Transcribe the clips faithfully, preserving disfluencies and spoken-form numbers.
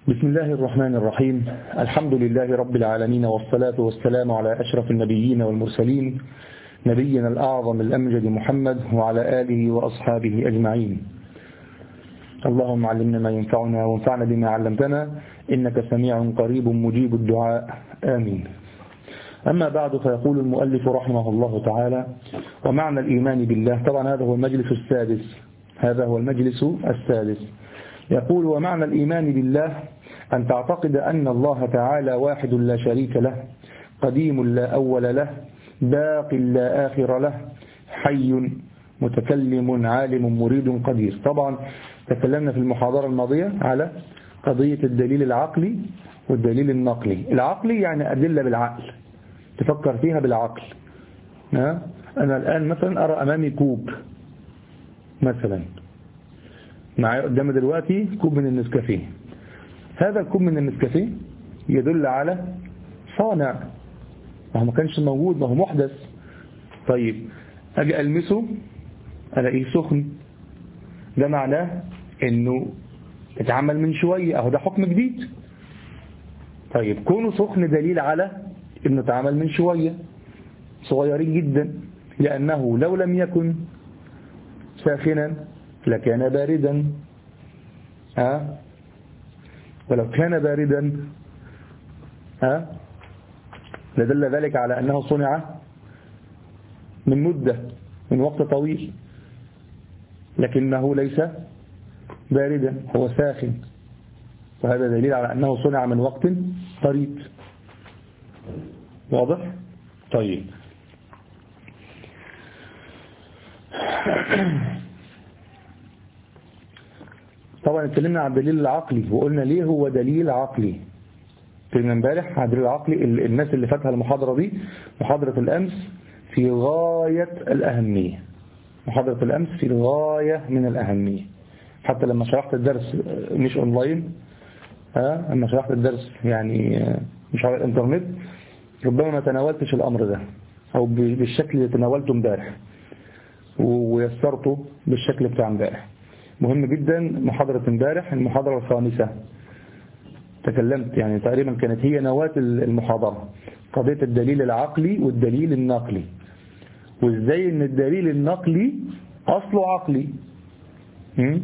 بسم الله الرحمن الرحيم. الحمد لله رب العالمين، والصلاة والسلام على أشرف النبيين والمرسلين، نبينا الأعظم الأمجد محمد وعلى آله وأصحابه أجمعين. اللهم علمنا ما ينفعنا وانفعنا بما علمتنا، إنك سميع قريب مجيب الدعاء، آمين. أما بعد، فيقول المؤلف رحمه الله تعالى: ومعنى الإيمان بالله. طبعا هذا هو المجلس السادس هذا هو المجلس السادس يقول: ومعنى الإيمان بالله أن تعتقد أن الله تعالى واحد لا شريك له، قديم لا أول له، باق لا آخر له، حي متكلم عالم مريد قدير. طبعا تكلمنا في المحاضرة الماضية على قضية الدليل العقلي والدليل النقلي. العقلي يعني أدلة بالعقل، تفكر فيها بالعقل. أنا الآن مثلا أرى أمامي كوب مثلا، معايا قدامي دلوقتي كوب من النسكافيه. هذا الكوب من النسكافيه يدل على صانع، ما هو ما كانش موجود، ما هو محدث. طيب أجي ألمسه ألاقيه سخن، ده معناه إنه اتعمل من شوية، أهو ده حكم جديد. طيب كونه سخن دليل على إنه اتعمل من شوية، صغيرين جدا، لأنه لو لم يكن ساخنا لكان باردا، ها ولو كان باردا ها لدل ذلك على أنه صنع من مدة من وقت طويل، لكنه ليس باردا، هو ساخن، وهذا دليل على أنه صنع من وقت قريب. واضح؟ طيب طبعا اتكلمنا عن الدليل العقلي وقلنا ليه هو دليل عقلي. اتكلمنا امبارح عن الدليل العقلي. الناس اللي فاتها المحاضرة دي، محاضرة الأمس، في غاية الأهمية. محاضرة الأمس في غاية من الأهمية. حتى لما شرحت الدرس مش أونلاين، ها لما شرحت الدرس يعني مش على الإنترنت، ربما ما تناولتش الأمر ده أو بالشكل اللي تناولته امبارح ويسرته بالشكل بتاع امبارح. مهم جدا. محاضرة امبارح المحاضرة الخامسة تكلمت، يعني تقريبا كانت هي نواة المحاضرة، قضية الدليل العقلي والدليل النقلي، وازاي ان الدليل النقلي اصله عقلي. م?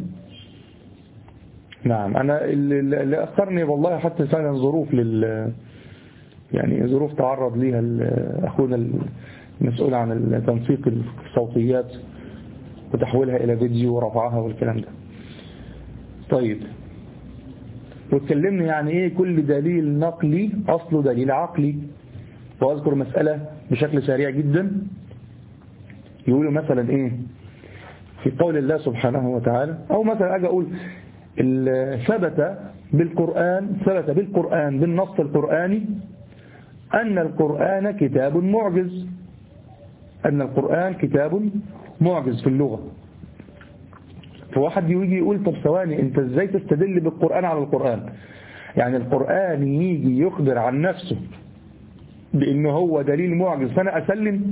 نعم. انا اللي اثرني والله حتى فعلا ظروف لل يعني ظروف تعرض ليها اخونا المسؤول عن تنسيق الصوتيات وتحويلها إلى فيديو ورفعها والكلام ده. طيب واتكلمنا يعني إيه كل دليل نقلي أصله دليل عقلي. وأذكر مسألة بشكل سريع جدا. يقولوا مثلا إيه في قول الله سبحانه وتعالى، أو مثلا أجي أقول ثبت بالقرآن ثبت بالقرآن بالنص القرآني أن القرآن كتاب معجز. أن القرآن كتاب معجز في اللغة. فواحد يجي يقول طب ثواني، انت ازاي تستدل بالقرآن على القرآن؟ يعني القرآن يجي يخبر عن نفسه بأنه هو دليل معجز فأنا أسلم؟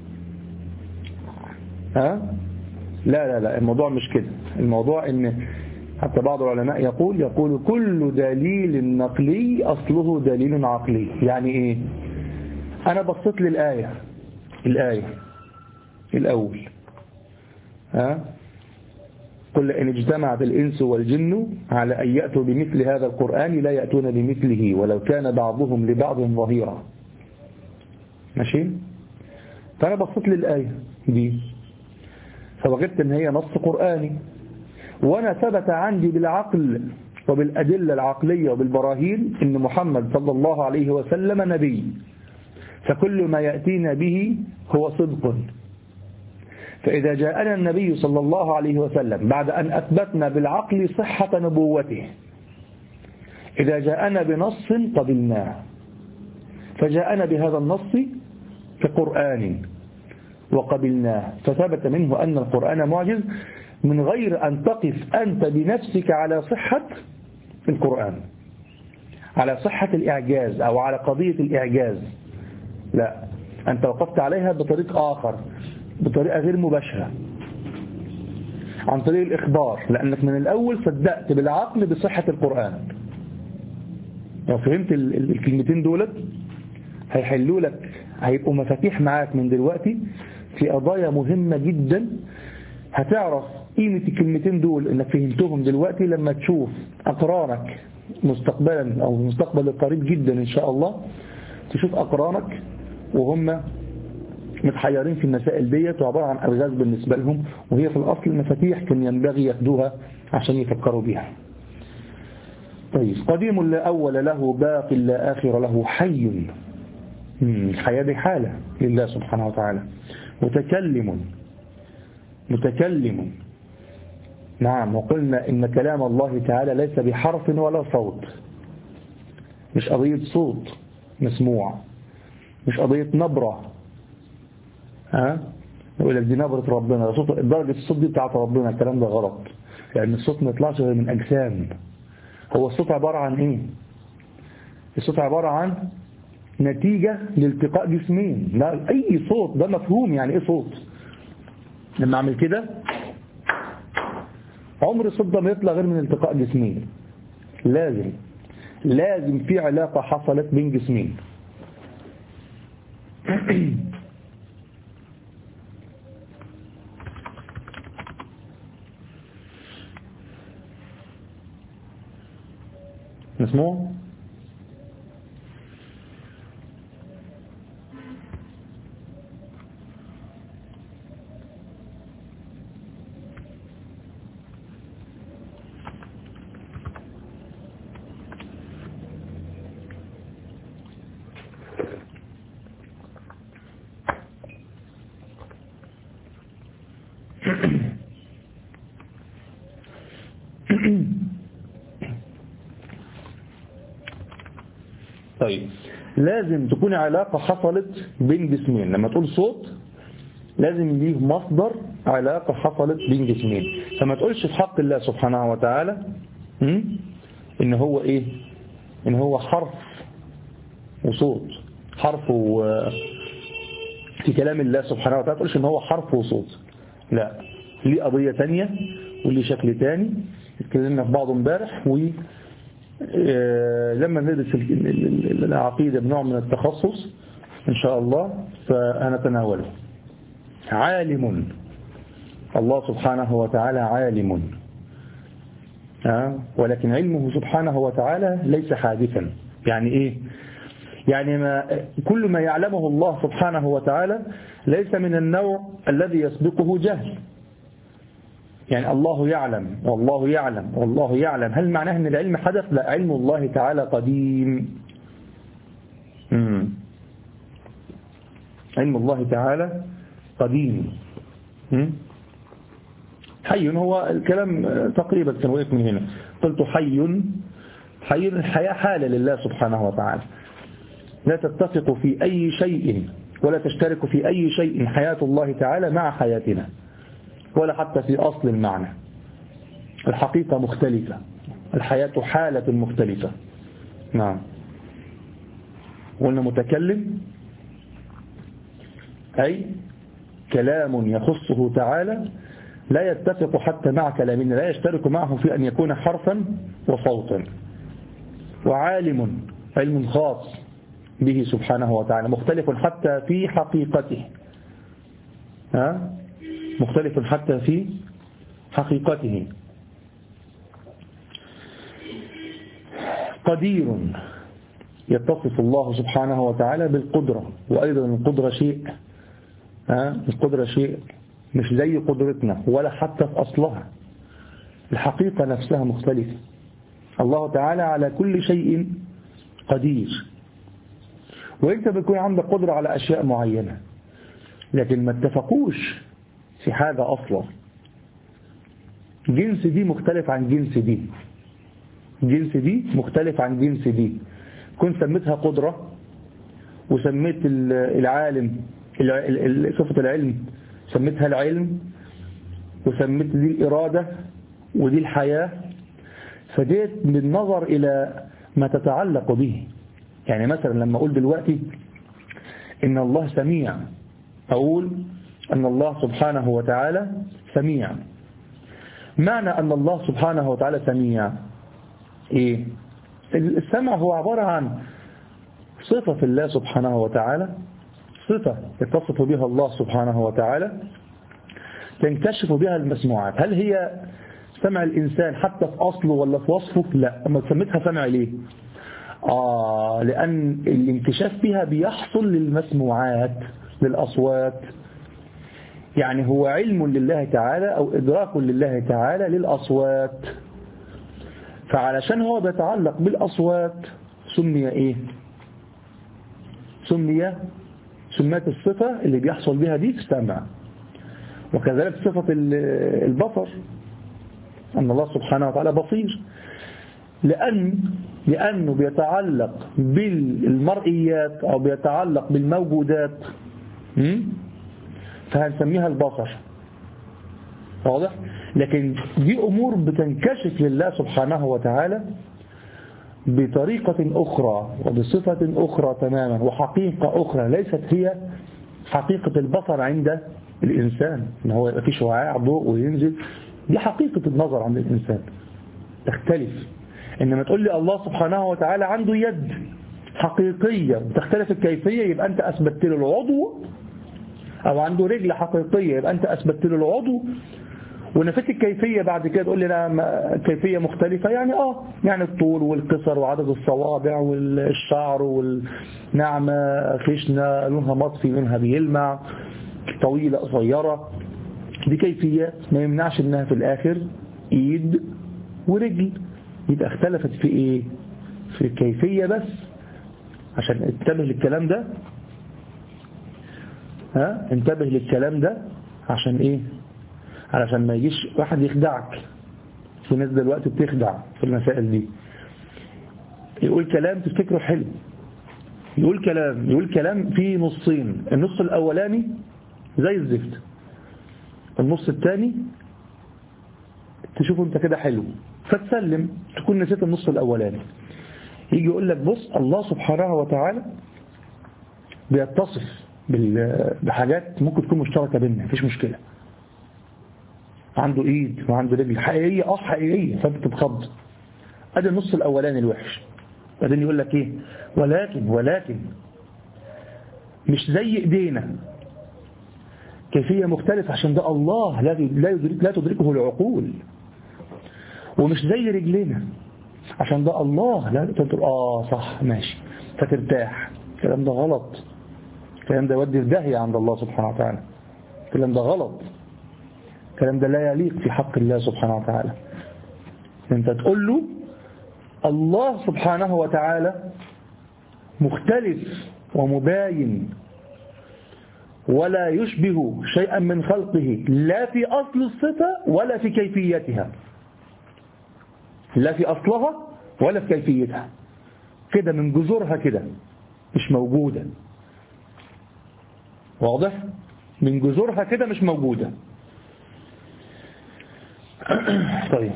ها؟ لا لا لا، الموضوع مش كده. الموضوع ان حتى بعض العلماء يقول يقول كل دليل نقلي أصله دليل عقلي. يعني ايه؟ أنا بصيت للآية الآية الأول، ها قل إن اجتمعت الإنس والجن على أن يأتوا بمثل هذا القرآن لا يأتون بمثله ولو كان بعضهم لبعض ظهيرا. ماشي؟ فأنا بصيت للآية دي فوجدت إن هي نص قرآني، وأنا ثبت عندي بالعقل وبالأدلة العقلية وبالبراهين إن محمد صلى الله عليه وسلم نبي، فكل ما يأتينا به هو صدق. فإذا جاءنا النبي صلى الله عليه وسلم بعد أن أثبتنا بالعقل صحة نبوته، إذا جاءنا بنص قبلناه، فجاءنا بهذا النص كقرآن وقبلناه، فثبت منه أن القرآن معجز من غير أن تقف أنت بنفسك على صحة القرآن، على صحة الإعجاز أو على قضية الإعجاز. لا، أنت وقفت عليها بطريق آخر، بطريقة غير مباشرة، عن طريق الإخبار، لأنك من الأول صدقت بالعقل بصحة القرآن. لو فهمت الكلمتين دولت هيحلوا لك، هيبقوا مفاتيح معاك من دلوقتي في قضايا مهمة جدا. هتعرف قيمة الكلمتين دول انك فهمتهم دلوقتي لما تشوف أقرانك مستقبلا أو المستقبل القريب جدا إن شاء الله، تشوف أقرانك وهم متحيرين في المسائل ديت وعبارة عن ألغاز بالنسبة لهم، وهي في الأصل مفاتيح كان ينبغي ياخدوها عشان يفكروا بيها. طيب، قديم لا أول له، باق لا آخر له، حي. الحياة دي حالة لله سبحانه وتعالى. متكلم، متكلم. نعم، وقلنا إن كلام الله تعالى ليس بحرف ولا صوت، مش قضية صوت مسموع، مش قضية نبرة. ها يقول لك دي نبرة ربنا، صوت درجة الصوت دي بتاعت ربنا. الكلام ده غلط، لأن الصوت ما يطلعش غير من أجسام. هو الصوت عبارة عن إيه؟ الصوت عبارة عن نتيجة لالتقاء جسمين. لا، أي صوت ده مفهوم. يعني إيه صوت؟ لما أعمل كده عمر الصوت ده ما يطلع غير من التقاء جسمين. لازم لازم في علاقة حصلت بين جسمين. مسموع؟ طيب، لازم تكون علاقة حصلت بين جسمين. لما تقول صوت لازم ليه مصدر علاقة حصلت بين جسمين. فما تقولش في حق الله سبحانه وتعالى إن هو إيه؟ إن هو حرف وصوت. حرف و... في كلام الله سبحانه وتعالى تقولش إن هو حرف وصوت. لا، ليه قضية تانية وليه شكل تاني اتكلمنا في بعضه امبارح. و لما ندرس العقيدة بنوع من التخصص إن شاء الله فهنتناوله. عالم، الله سبحانه وتعالى عالم، ولكن علمه سبحانه وتعالى ليس حادثا. يعني إيه؟ يعني ما كل ما يعلمه الله سبحانه وتعالى ليس من النوع الذي يسبقه جهل. يعني الله يعلم والله يعلم والله يعلم، هل معناه أن العلم حدث؟ لا، علم الله تعالى قديم. مم. علم الله تعالى قديم. مم. حي، هو الكلام تقريبا كان وقف من هنا. قلت حي، حي الحياة حالة لله سبحانه وتعالى، لا تتفق في أي شيء ولا تشترك في أي شيء حياة الله تعالى مع حياتنا، ولا حتى في أصل المعنى. الحقيقة مختلفة، الحياة حالة مختلفة. نعم. قلنا متكلم أي كلام يخصه تعالى لا يتفق حتى مع كلامنا، لا يشترك معه في أن يكون حرفا وصوتا. وعالم، علم خاص به سبحانه وتعالى، مختلف حتى في حقيقته. ها؟ مختلف حتى في حقيقته. قدير، يتصف الله سبحانه وتعالى بالقدرة، وأيضا القدرة شيء ها؟ القدرة شيء مش زي قدرتنا ولا حتى في أصلها. الحقيقة نفسها مختلفة. الله تعالى على كل شيء قدير، وانت بيكون عندك قدرة على أشياء معينة لكن ما اتفقوش في حاجة أصلا. جنس دي مختلف عن جنس دي، جنس دي مختلف عن جنس دي. كنت سميتها قدرة وسميت العالم صفة العلم سميتها العلم، وسميت دي الإرادة ودي الحياة، فديت بالنظر إلى ما تتعلق به. يعني مثلا لما أقول دلوقتي إن الله سميع، أقول أن الله سبحانه وتعالى سميع. معنى أن الله سبحانه وتعالى سميع إيه؟ السمع هو عبارة عن صفة الله سبحانه وتعالى، صفة يتصف بها الله سبحانه وتعالى تنكشف بها المسموعات. هل هي سمع الإنسان حتى في أصله ولا في وصفه؟ لا. أما سميتها سمع ليه؟ آه لأن الانكشاف فيها بيحصل للمسموعات، للأصوات. يعني هو علم لله تعالى أو إدراك لله تعالى للأصوات، فعلشان هو بيتعلق بالأصوات سمي إيه؟ سمي سمات الصفة اللي بيحصل بها دي السمع. وكذلك صفة البصر، أن الله سبحانه وتعالى بصير، لأن لأنه بيتعلق بالمرئيات أو بيتعلق بالموجودات، فهنسميها البصر. واضح؟ لكن دي أمور بتنكشف لله سبحانه وتعالى بطريقة أخرى وبصفة أخرى تماما وحقيقة أخرى ليست هي حقيقة البصر عند الإنسان، إن هو يبقى فيه شعاع ضوء وينزل. دي حقيقة النظر عند الإنسان تختلف. إنما تقول لي الله سبحانه وتعالى عنده يد حقيقية بتختلف الكيفية، يبقى أنت أثبتت له العضو، أو عنده رجل حقيقية يبقى أنت أثبتت له العضو، ونفيت الكيفية بعد كده تقول لي لا كيفية مختلفة. يعني آه يعني الطول والقصر وعدد الصوابع والشعر والنعمة خشنة لونها مطفي منها بيلمع، طويلة قصيرة، دي كيفيات ما يمنعش انها في الاخر ايد ورجل. يبقى اختلفت في ايه؟ في الكيفية بس. عشان انتبه للكلام ده، ها انتبه للكلام ده عشان ايه؟ علشان ما يجيش واحد يخدعك. في ناس دلوقتي بتخدع في المسائل دي، يقول كلام تفتكره حلو، يقول كلام يقول كلام فيه نصين، النص الاولاني زي الزفت، النص الثاني تشوفه انت كده حلو فتسلم، تكون نسيت النص الاولاني. يجي يقول لك بص الله سبحانه وتعالى بيتصف بحاجات ممكن تكون مشتركة بيننا، مفيش مشكلة. عنده ايد وعنده رجل حقيقية، اه حقيقية، فانت تتخض. ادي النص الاولاني الوحش. بعدين يقول لك ايه؟ ولكن ولكن مش زي ايدينا، كيفية مختلفة، عشان ده الله لا يدرك لا تدركه العقول. ومش زي رجلنا، عشان ده الله لا تدرك. اه صح ماشي، فترتاح. الكلام ده غلط، الكلام ده يودي في داهية عند الله سبحانه وتعالى، الكلام ده غلط، الكلام ده لا يليق في حق الله سبحانه وتعالى. انت تقول له الله سبحانه وتعالى مختلف ومباين ولا يشبه شيئا من خلقه، لا في أصل الصفة ولا في كيفيتها، لا في أصلها ولا في كيفيتها، كده من جذورها كده مش موجودة. واضح؟ من جذورها كده مش موجودة. طيب،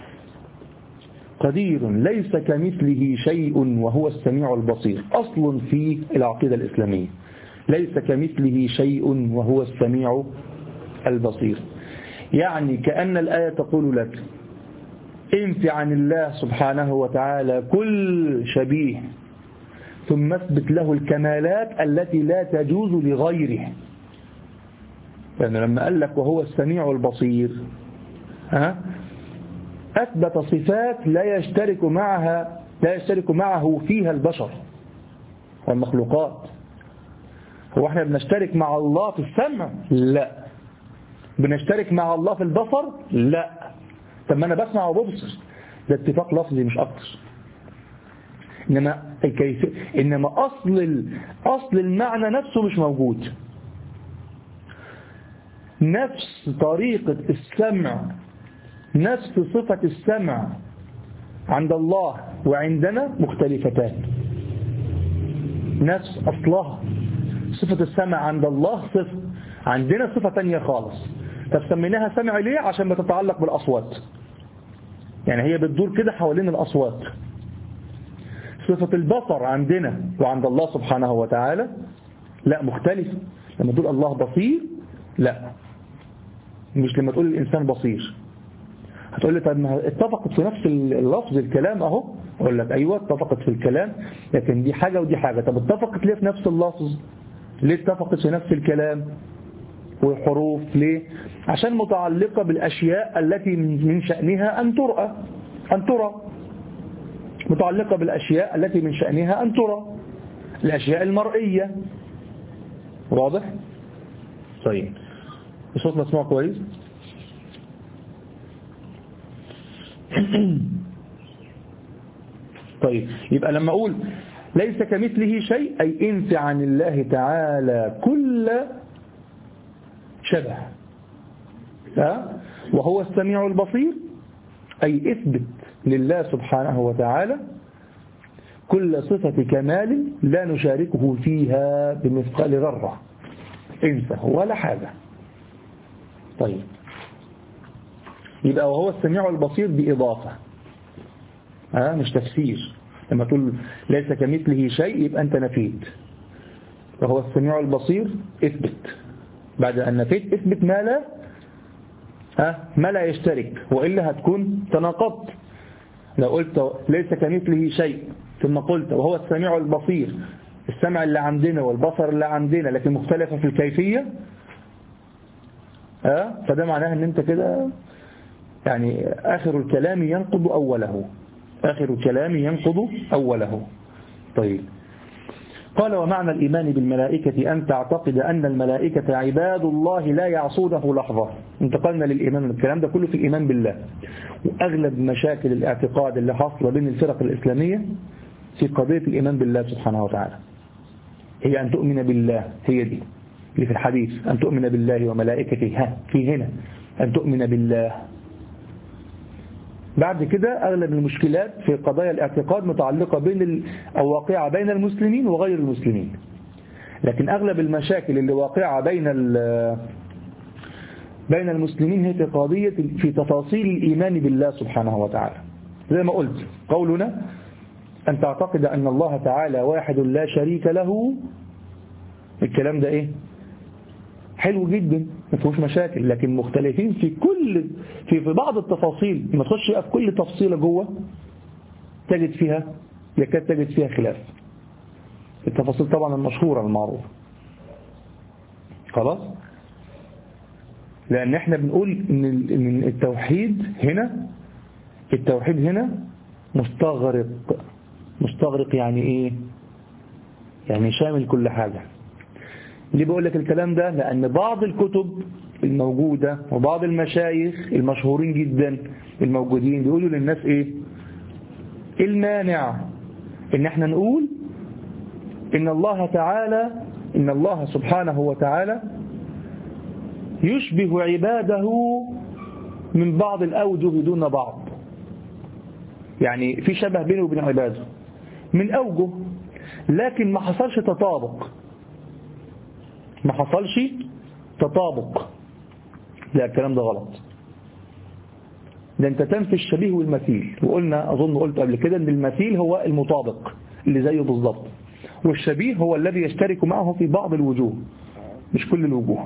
قدير ليس كمثله شيء وهو السميع البصير، أصل في العقيدة الإسلامية، ليس كمثله شيء وهو السميع البصير. يعني كأن الآية تقول لك انفي عن الله سبحانه وتعالى كل شبيه، ثم اثبت له الكمالات التي لا تجوز لغيره. لأنه لما قال لك وهو السميع البصير، ها أثبت صفات لا يشترك معها لا يشترك معه فيها البشر والمخلوقات. هو احنا بنشترك مع الله في السمع؟ لا. بنشترك مع الله في البصر؟ لا. طب ما انا بسمع وببصر، ده اتفاق لفظي مش اكتر. انما الكيف انما اصل ال... اصل المعنى نفسه مش موجود. نفس طريقة السمع، نفس صفة السمع عند الله وعندنا مختلفتان. نفس أصلها صفة السمع عند الله صفة، عندنا صفة تانية خالص. طب سميناها سمع ليه؟ عشان بتتعلق بالأصوات، يعني هي بتدور كده حوالين الأصوات. صفة البصر عندنا وعند الله سبحانه وتعالى لا، مختلف. لما تقول الله بصير لا، مش لما تقول الإنسان بصير. هتقول لي طب ما اتفقت في نفس اللفظ الكلام اهو، أقول لك أيوة اتفقت في الكلام، لكن دي حاجة ودي حاجة. طب اتفقت ليه في نفس اللفظ؟ ليه اتفقت في نفس الكلام والحروف؟ ليه؟ عشان متعلقة بالأشياء التي من شأنها أن ترى أن ترى متعلقة بالأشياء التي من شأنها أن ترى، الأشياء المرئية. واضح؟ طيب الصوت مسموع كويس؟ طيب يبقى لما أقول ليس كمثله شيء أي انفي عن الله تعالى كل شبه، ها؟ وهو السميع البصير أي اثبت لله سبحانه وتعالى كل صفة كمال لا نشاركه فيها بمثقال ذرة، انسى ولا حاجة. طيب يبقى وهو السميع البصير بإضافة، ها مش تفسير. لما تقول ليس كمثله شيء يبقى أنت نفيت، وهو السميع البصير اثبت، بعد أن نفيت اثبت ما لا ها ما لا يشترك، وإلا هتكون تناقضت. لو قلت ليس كمثله شيء ثم قلت وهو السميع البصير، السمع اللي عندنا والبصر اللي عندنا لكن مختلفة في الكيفية، ها فده معناه ان انت كده يعني آخر الكلام ينقض أوله، آخر الكلام ينقض أوله. طيب قال ومعنى الإيمان بالملائكة أن تعتقد أن الملائكة عباد الله لا يعصونه لحظة. انتقلنا للإيمان، الكلام ده كله في الإيمان بالله. وأغلب مشاكل الاعتقاد اللي حصل بين الفرق الإسلامية في قضية الإيمان بالله سبحانه وتعالى هي أن تؤمن بالله، هي دي اللي في الحديث، أن تؤمن بالله وملائكته، ها في هنا أن تؤمن بالله. بعد كده أغلب المشكلات في قضايا الاعتقاد متعلقة بين أو واقعة بين المسلمين وغير المسلمين، لكن أغلب المشاكل اللي واقعة بين بين المسلمين هي في قضية في تفاصيل الإيمان بالله سبحانه وتعالى. زي ما قلت قولنا أن تعتقد أن الله تعالى واحد لا شريك له، الكلام ده إيه حلو جدا ما فيهوش مشاكل، لكن مختلفين في كل في في بعض التفاصيل. ما تخش في كل تفصيلة جوه تجد فيها يكاد تجد فيها خلاف، التفاصيل طبعا المشهورة المعروفة. خلاص، لأن احنا بنقول ان التوحيد هنا التوحيد هنا مستغرق مستغرق يعني ايه؟ يعني شامل كل حاجة. ليه بقول لك الكلام ده؟ لأن بعض الكتب الموجودة وبعض المشايخ المشهورين جدا الموجودين بيقولوا للناس ايه المانع ان احنا نقول ان الله تعالى ان الله سبحانه وتعالى يشبه عباده من بعض الأوجه دون بعض، يعني في شبه بينه وبين عباده من أوجه، لكن ما حصلش تطابق ما حصلش تطابق لا الكلام ده غلط. ده انت تنفي الشبيه والمثيل، وقلنا أظن قلت قبل كده ان المثيل هو المطابق اللي زيه بالضبط، والشبيه هو الذي يشترك معه في بعض الوجوه مش كل الوجوه.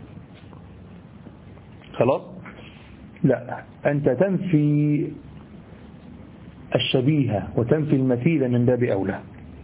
خلاص، لا أنت تنفي الشبيه وتنفي المثيل من باب أولى.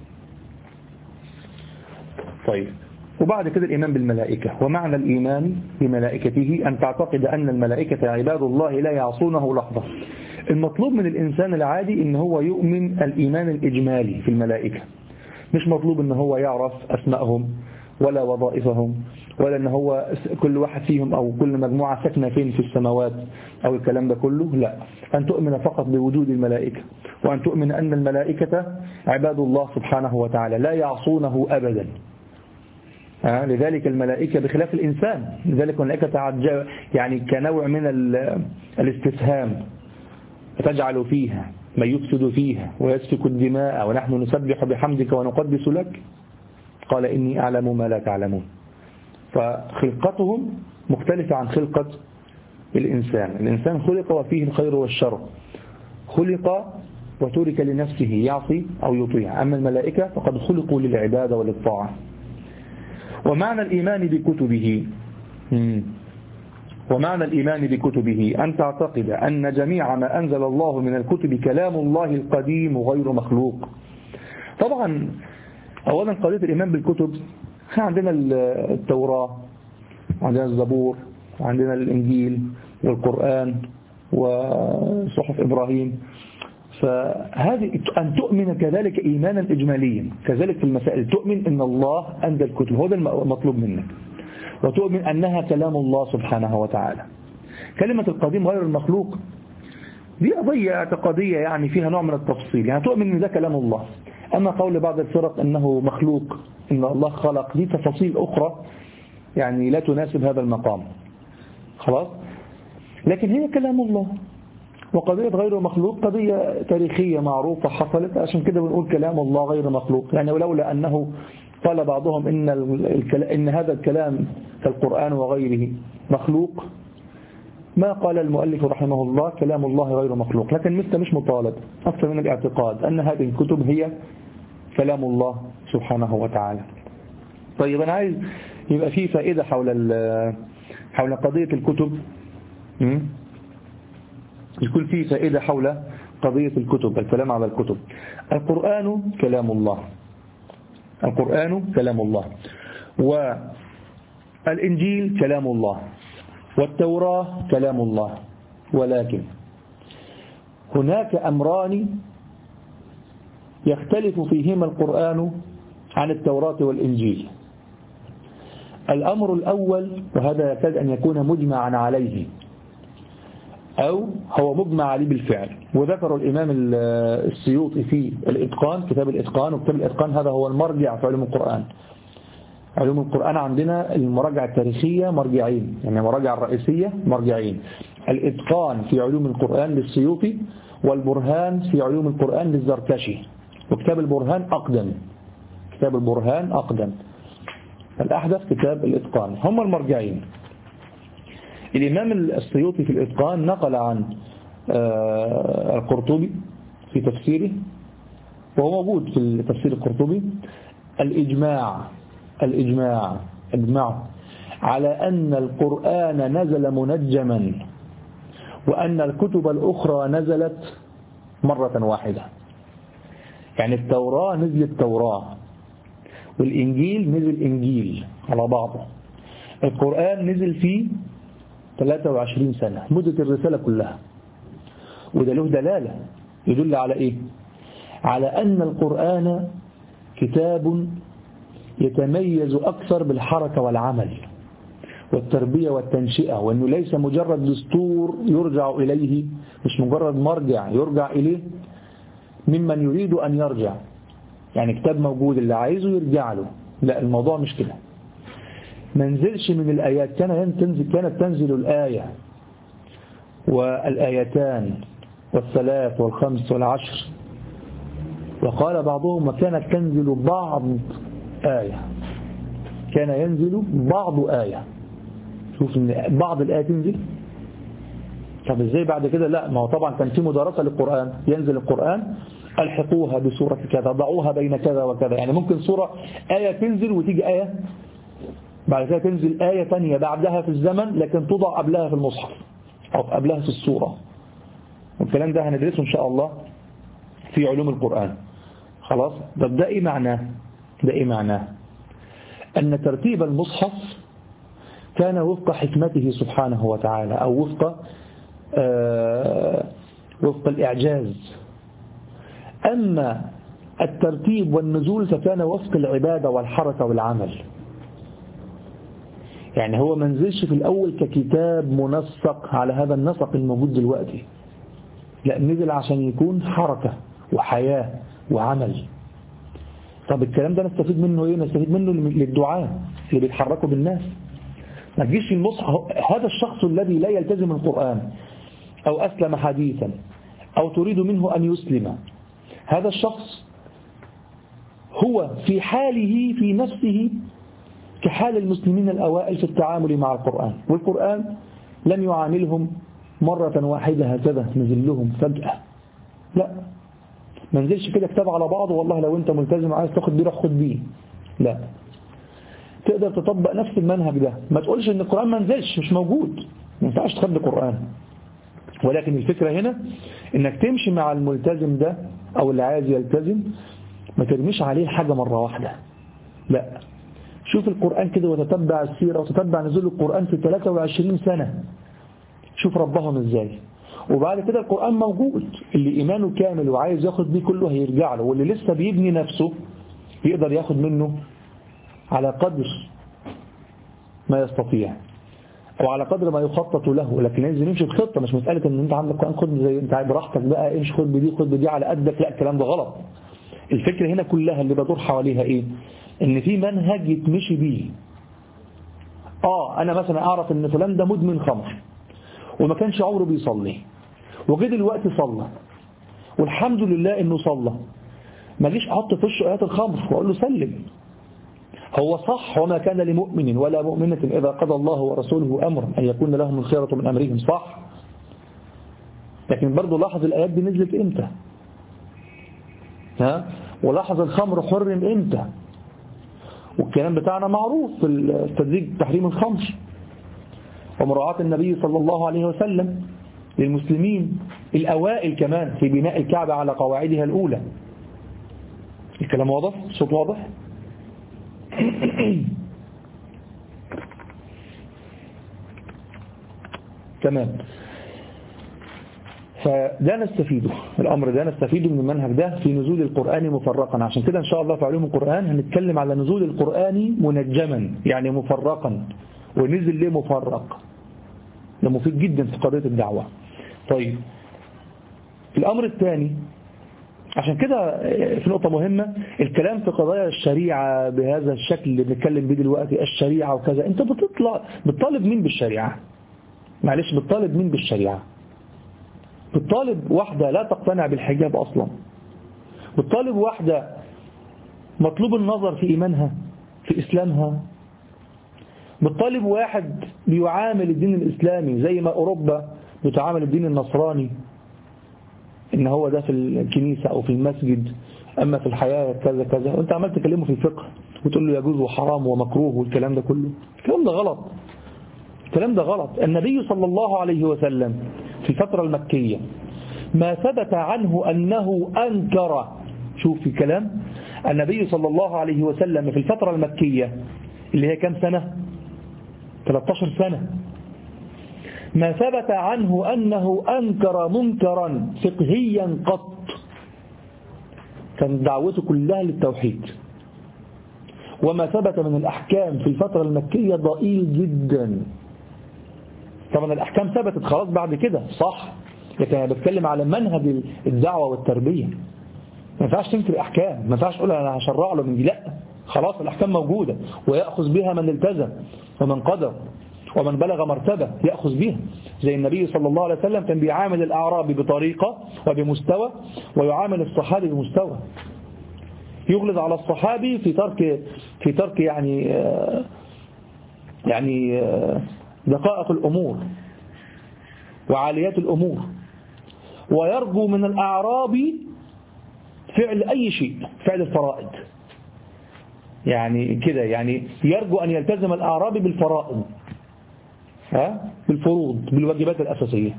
طيب، وبعد كده الإيمان بالملائكة. ومعنى الإيمان بملائكته أن تعتقد أن الملائكة عباد الله لا يعصونه لحظة. المطلوب من الإنسان العادي إن هو يؤمن الإيمان الإجمالي في الملائكة، مش مطلوب إن هو يعرف أسمائهم ولا وظائفهم ولا إن هو كل واحد فيهم أو كل مجموعة ساكنة فين في السماوات أو الكلام ده كله. لا، أن تؤمن فقط بوجود الملائكة، وأن تؤمن أن الملائكة عباد الله سبحانه وتعالى لا يعصونه أبدا. آه لذلك الملائكة بخلاف الإنسان، لذلك الملائكة يعني كنوع من الاستفهام، تجعل فيها من يفسد فيها ويسفك الدماء ونحن نسبح بحمدك ونقدس لك، قال إني أعلم ما لا تعلمون. فخلقتهم مختلفة عن خلقة الإنسان. الإنسان خلق وفيه الخير والشر، خلق وترك لنفسه يعصي أو يطيع، أما الملائكة فقد خلقوا للعبادة وللطاعة. ومعنى الإيمان بكتبه ومعنى الإيمان بكتبه أن تعتقد أن جميع ما أنزل الله من الكتب كلام الله القديم غير مخلوق. طبعا أولا قضية الإيمان بالكتب، عندنا التوراة وعندنا الزبور وعندنا الإنجيل والقرآن وصحف إبراهيم، فهذه أن تؤمن كذلك إيمانا إجماليا، كذلك في المسائل تؤمن أن الله أنزل الكتب، هو ده المطلوب منك، وتؤمن أنها كلام الله سبحانه وتعالى. كلمة القديم غير المخلوق دي قضية اعتقادية يعني فيها نوع من التفصيل، يعني تؤمن أن ده كلام الله. أما قول بعض الفرق أنه مخلوق، أن الله خلق، دي تفاصيل أخرى يعني لا تناسب هذا المقام، خلاص. لكن هي كلام الله. وقضية غير مخلوق قضية تاريخية معروفة حصلت، عشان كده بنقول كلام الله غير مخلوق. يعني ولولا أنه قال بعضهم إن, إن هذا الكلام كالقرآن وغيره مخلوق ما قال المؤلف رحمه الله كلام الله غير مخلوق. لكن مثل مش مطالب أكثر من الاعتقاد أن هذه الكتب هي كلام الله سبحانه وتعالى. طيب أنا عايز يبقى في فائدة حول حول قضية الكتب، يكون في فائدة حول قضية الكتب، الكلام على الكتب. القرآن كلام الله، القرآن كلام الله، والإنجيل كلام الله، والتوراة كلام الله. ولكن هناك أمران يختلف فيهما القرآن عن التوراة والإنجيل. الأمر الأول، وهذا يكاد أن يكون مجمعا عليه أو هو مجمع عليه بالفعل، وذكر الإمام السيوطي في الإتقان، كتاب الإتقان. وكتاب الإتقان هذا هو المرجع في علوم القرآن. علوم القرآن عندنا المراجع التاريخية مرجعين، يعني المراجع الرئيسية مرجعين: الإتقان في علوم القرآن للسيوطي، والبرهان في علوم القرآن للزركشي. وكتاب البرهان أقدم، كتاب البرهان أقدم، الأحدث كتاب الإتقان. هم المرجعين. الإمام السيوطي في الإتقان نقل عن القرطبي في تفسيره، وهو موجود في تفسير القرطبي، الإجماع الإجماع إجماع على أن القرآن نزل منجما، وأن الكتب الأخرى نزلت مرة واحدة. يعني التوراة نزل التوراة، والإنجيل نزل إنجيل على بعضه. القرآن نزل فيه ثلاثة وعشرين سنة، مدة الرسالة كلها. وده له دلالة يدل على إيه؟ على أن القرآن كتاب يتميز أكثر بالحركة والعمل والتربية والتنشئة، وأنه ليس مجرد دستور يرجع إليه، مش مجرد مرجع يرجع إليه ممن يريد أن يرجع، يعني كتاب موجود اللي عايزه يرجع له. لا، الموضوع مش كده. منزلش من الآيات، كان تنزل كانت تنزل الآية والآيتان والثلاث والخمس والعشر، وقال بعضهم وكانت تنزل بعض آية، كان ينزل بعض آية. شوف إن بعض الآية تنزل، طب إزاي بعد كده؟ لا، ما هو طبعا كان في مدارسة للقرآن، ينزل القرآن ألحقوها بسورة كذا، ضعوها بين كذا وكذا. يعني ممكن سورة آية تنزل وتيجي آية بعد كده تنزل آية ثانية بعدها في الزمن، لكن توضع قبلها في المصحف أو قبلها في السورة. والكلام ده هندرسه إن شاء الله في علوم القرآن. خلاص. طب ده إيه معناه؟ ده إيه معناه؟ أن ترتيب المصحف كان وفق حكمته سبحانه وتعالى، أو وفق آه وفق الإعجاز. أما الترتيب والنزول فكان وفق العبادة والحركة والعمل. يعني هو منزلش في الأول ككتاب منسق على هذا النسق الموجود دلوقتي، لا، نزل عشان يكون حركة وحياة وعمل. طب الكلام ده نستفيد منه ايه؟ نستفيد منه للدعاء اللي بيتحركوا بالناس. ما تجيش المصحف، هذا الشخص الذي لا يلتزم القرآن أو أسلم حديثا أو تريد منه أن يسلم، هذا الشخص هو في حاله في نفسه كحال المسلمين الأوائل في التعامل مع القرآن، والقرآن لم يعاملهم مرة واحدة هكذا نزل لهم فجأة. لا، ما نزلش كده كتاب على بعضه والله لو انت ملتزم عايز تاخد بيه روح خد بيه. لا، تقدر تطبق نفس المنهج ده. ما تقولش ان القرآن ما نزلش، مش موجود، ما ينفعش تخبي قرآن. ولكن الفكرة هنا انك تمشي مع الملتزم ده او اللي عايز يلتزم، ما ترميش عليه حاجة مرة واحدة، لا، شوف القرآن كده وتتبع السيرة وتتبع نزول القرآن في ثلاثة وعشرين سنة، شوف ربهم ازاي. وبعد كده القرآن موجود، اللي إيمانه كامل وعايز ياخد بيه كله هيرجع له، واللي لسه بيبني نفسه يقدر ياخد منه على قدر ما يستطيع أو على قدر ما يخطط له. لكن لازم يمشي بخطة، مش مسألة ان انت عندك قرآن خد زي انت براحتك بقى، امشي خد بدي خد بدي على قدك، لا، الكلام ده غلط. الفكرة هنا كلها اللي بدور حواليها ايه؟ ان في منهج يتمشي بيه. اه انا مثلا اعرف ان فلان ده مدمن خمر وما كانش عمره بيصلي، وجه دلوقتي صلى والحمد لله انه صلى، ماليش احط في وشه ايات الخمر واقول له سلم. هو صح، وما كان لمؤمن ولا مؤمنة اذا قضى الله ورسوله امرا ان يكون لهم الخيرة من امرهم، صح. لكن برضه لاحظ الايات دي نزلت امتى، ها، ولاحظ الخمر حرم امتى، والكلام بتاعنا معروف في التدريج تحريم الخمر ومراعاة النبي صلى الله عليه وسلم للمسلمين الأوائل كمان في بناء الكعبة على قواعدها الأولى. الكلام واضح؟ الصوت واضح؟ تمام. فده نستفيده، الأمر ده نستفيده من المنهج ده في نزول القرآن مفرقا. عشان كده إن شاء الله في علوم القرآن هنتكلم على نزول القرآن منجما، يعني مفرقا. ونزل ليه مفرق؟ ده مفيد جدا في قضية الدعوة. طيب الأمر الثاني، عشان كده في نقطة مهمة، الكلام في قضايا الشريعة بهذا الشكل اللي بنتكلم بيه دلوقتي، الشريعة وكذا، انت بتطلع بتطالب مين بالشريعة؟ معلش، بتطالب مين بالشريعة؟ بتطالب واحدة لا تقتنع بالحجاب أصلا، بتطالب واحدة مطلوب النظر في إيمانها في إسلامها، بتطالب واحد بيعامل الدين الإسلامي زي ما أوروبا بتعامل الدين النصراني، إن هو ده في الكنيسة أو في المسجد، أما في الحياة كذا كذا، وأنت عمال تكلمه في الفقه وتقول له يجوز وحرام ومكروه والكلام ده كله. الكلام ده غلط، الكلام ده غلط. النبي صلى الله عليه وسلم في الفترة المكية ما ثبت عنه أنه أنكر، شوف في كلام النبي صلى الله عليه وسلم في الفترة المكية اللي هي كم سنة؟ ثلاثة عشر سنة. ما ثبت عنه أنه أنكر منكرا فقهيا قط، كان دعوته كلها للتوحيد. وما ثبت من الأحكام في الفترة المكية ضئيل جدا. طبعا الأحكام ثبتت خلاص بعد كده، صح، لكن أنا بتكلم على منهج الدعوة والتربية. ما ينفعش تنكر أحكام، ما ينفعش تقول أنا هشرع له من دي، لا، خلاص الأحكام موجودة ويأخذ بها من التزم ومن قدر ومن بلغ مرتبة يأخذ بها. زي النبي صلى الله عليه وسلم كان بيعامل الأعرابي بطريقة وبمستوى، ويعامل الصحابي بمستوى. يغلظ على الصحابي في ترك في ترك يعني يعني دقائق الأمور وعاليات الأمور، ويرجو من الأعرابي فعل أي شيء، فعل الفرائض، يعني كده، يعني يرجو أن يلتزم الأعرابي بالفرائض، ها، بالفروض، بالواجبات الأساسية.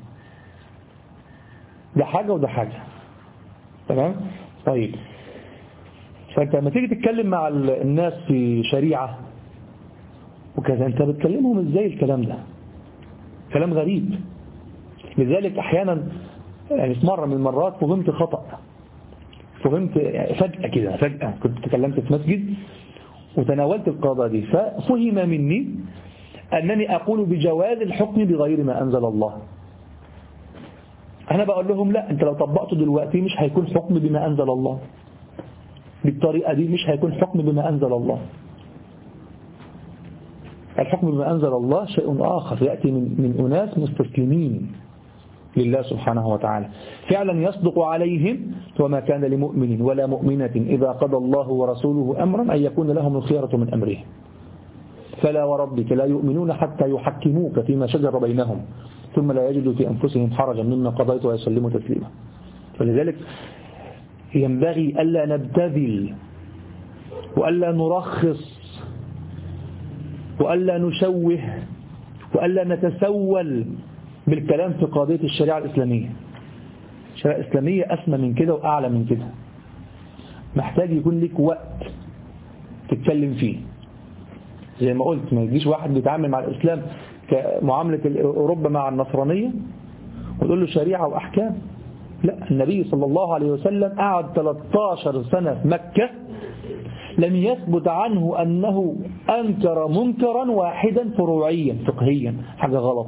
ده حاجة وده حاجة، تمام؟ طيب، فأنت لما تيجي تتكلم مع الناس في شريعة وكذا، أنت بتكلمهم إزاي؟ الكلام ده كلام غريب. لذلك أحيانا يعني في مرة من المرات فهمت خطأ، فهمت فجأة كده، فجأة كنت تكلمت في مسجد وتناولت القضاء دي، ففهم مني أنني أقول بجواز الحكم بغير ما أنزل الله. أنا بقول لهم لا، أنت لو طبقته دلوقتي مش هيكون حكم بما أنزل الله، بالطريقة دي مش هيكون حكم بما أنزل الله. الحكم بما أنزل الله شيء آخر، يأتي من, من أناس مستسلمين لله سبحانه وتعالى، فعلا يصدق عليهم وما كان لمؤمن ولا مؤمنة إذا قضى الله ورسوله أمرا أن يكون لهم الخيرة من أمرهم، فلا وربك لا يؤمنون حتى يحكموك فيما شجر بينهم ثم لا يجدوا في أنفسهم حرجا مما قضيت ويسلموا تسليما. فلذلك ينبغي ألا نبتذل وألا نرخص وألا نشوه وألا نتسول بالكلام في قضية الشريعة الإسلامية. الشريعة الإسلامية أسمى من كده وأعلى من كده، محتاج يكون لك وقت تتكلم فيه. زي ما قلت ما يجيش واحد بيتعامل مع الإسلام كمعاملة أوروبا مع النصرانية وتقول له شريعة وأحكام. لا، النبي صلى الله عليه وسلم قعد ثلاثة عشر سنة في مكة لم يثبت عنه أنه أنكر منكرا واحدا فروعيا فقهيا، حاجة غلط،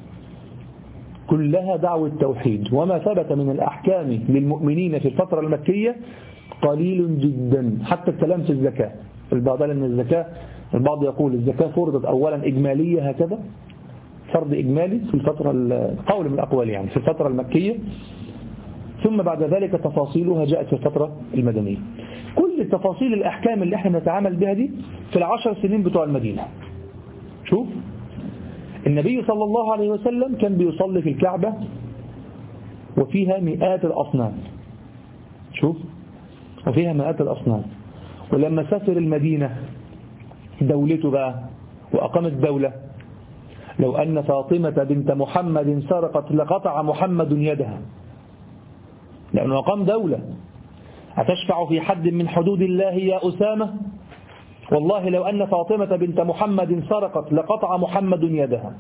كلها دعوة توحيد. وما ثبت من الأحكام للمؤمنين في الفترة المكية قليل جدا. حتى الكلام في الزكاة، البعض قال أن الزكاة، البعض يقول الزكاة فرضت أولا إجمالية هكذا، فرض إجمالي في الفترة، قول من الأقوال يعني، في الفترة المكية، ثم بعد ذلك تفاصيلها جاءت في الفترة المدنية. كل تفاصيل الأحكام اللي احنا نتعامل بها دي في العشر سنين بتوع المدينة. شوف النبي صلى الله عليه وسلم كان بيصلي في الكعبة وفيها مئات الأصنام. شوف وفيها مئات الأصنام. ولما سافر المدينة دولته بقى وأقامت دولة، لو أن فاطمة بنت محمد سرقت لقطع محمد يدها، لأنه أقام دولة. أتشفع في حد من حدود الله يا أسامة؟ والله لو أن فاطمة بنت محمد سرقت لقطع محمد يدها،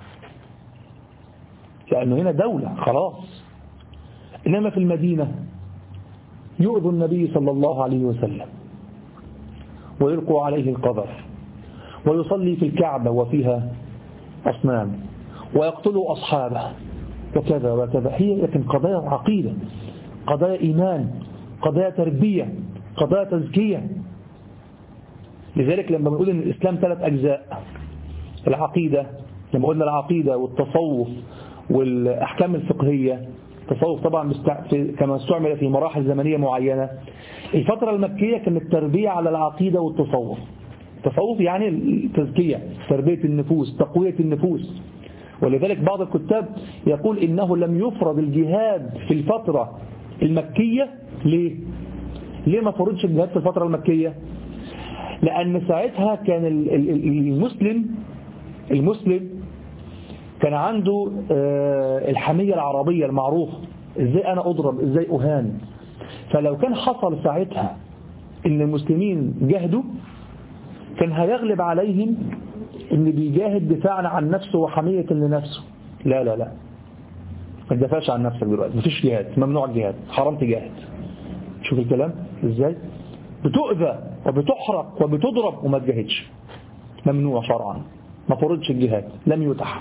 لأنه هنا دولة خلاص. إنما في المدينة يؤذي النبي صلى الله عليه وسلم ويلقوا عليه القذر، ويصلي في الكعبة وفيها أصنام، ويقتلوا أصحابه وكذا وكذا. هي لكن قضايا عقيدة، قضايا إيمان، قضايا تربية، قضايا تزكية. لذلك لما بنقول إن الإسلام ثلاث أجزاء، العقيدة، لما قلنا العقيدة والتصوف والأحكام الفقهية، التصوف طبعا كما استعمل في مراحل زمنية معينة. الفترة المكية كانت التربية على العقيدة والتصوف. التصوف يعني التزكية، تربية النفوس، تقوية النفوس. ولذلك بعض الكتاب يقول إنه لم يفرض الجهاد في الفترة المكية. ليه؟ ليه ما فرضش الجهاد في الفترة المكية؟ لأن ساعتها كان المسلم المسلم كان عنده الحمية العربية المعروفة، ازاي أنا أضرب، ازاي أهان. فلو كان حصل ساعتها إن المسلمين جاهدوا كان هيغلب عليهم إن بيجاهد دفاعا عن نفسه وحمية لنفسه. لا لا لا، ما تدافعش عن نفسك دلوقتي، مفيش جهاد، ممنوع الجهاد، حرام تجاهد. شوف الكلام ازاي، بتؤذى وبتحرق وبتضرب وما تجاهدش، ممنوع شرعا، ما فرضش الجهاد، لم يتح.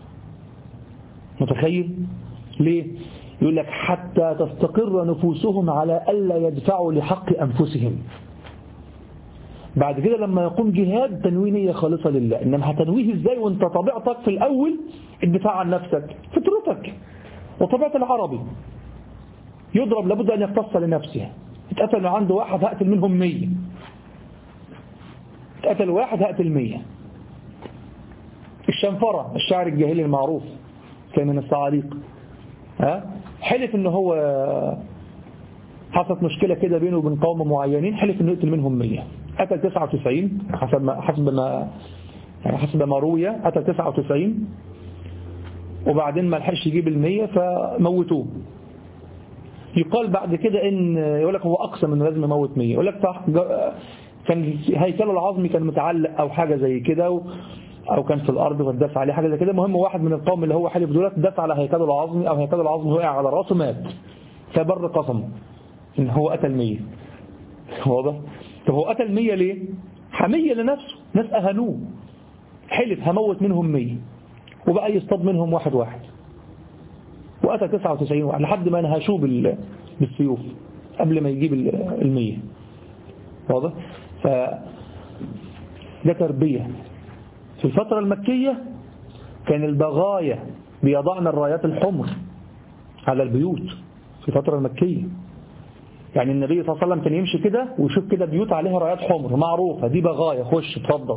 متخيل ليه؟ يقول لك حتى تستقر نفوسهم على ألا يدفعوا لحق أنفسهم. بعد كده لما يقوم جهاد تنوي نية خالصة لله. إنما هتنويه إزاي وانت طبيعتك في الأول الدفاع عن نفسك، فطرتك وطبيعة العربي يضرب لابد أن يقتص لنفسه. اتقتل عنده واحد هقتل منهم مية، اتقتل واحد هقتل مية. الشنفرة الشاعر الجاهلي المعروف كان من الصعاليق، ها حلف إنه هو حصلت مشكلة كده بينه وبين قوم معينين، حلف إنه يقتل منهم مية، قتل تسعة وتسعين حسب ما حسب ما يعني حسب ما روي، قتل تسعة وتسعين وبعدين ما لحقش يجيب المية فموتوه. يقال بعد كده ان يقول لك هو اقسم انه لازم يموت مية، يقول لك كان هيكله العظمي كان متعلق او حاجه زي كده، او كان في الارض فدافع عليه حاجه زي كده. المهم واحد من القوم اللي هو حلف دولت دافع على هيكله العظمي، او هيكله العظمي وقع على راسه مات، فبر قسمه ان هو قتل مية. واضح؟ طب هو قتل مية ليه؟ حميه لنفسه، ناس اهانوه، حلف هموت منهم مية وبقى يصطاد منهم واحد واحد، وقتل تسعة وتسعين واحد لحد ما نهشوه بالسيوف قبل ما يجيب المية. واضح؟ ف ده تربية. في الفترة المكية كان البغايا بيضعن الرايات الحمر على البيوت في الفترة المكية. يعني النبي صلى الله عليه وسلم كان يمشي كده ويشوف كده بيوت عليها رايات حمر معروفة، دي بغايا، خش اتفضل.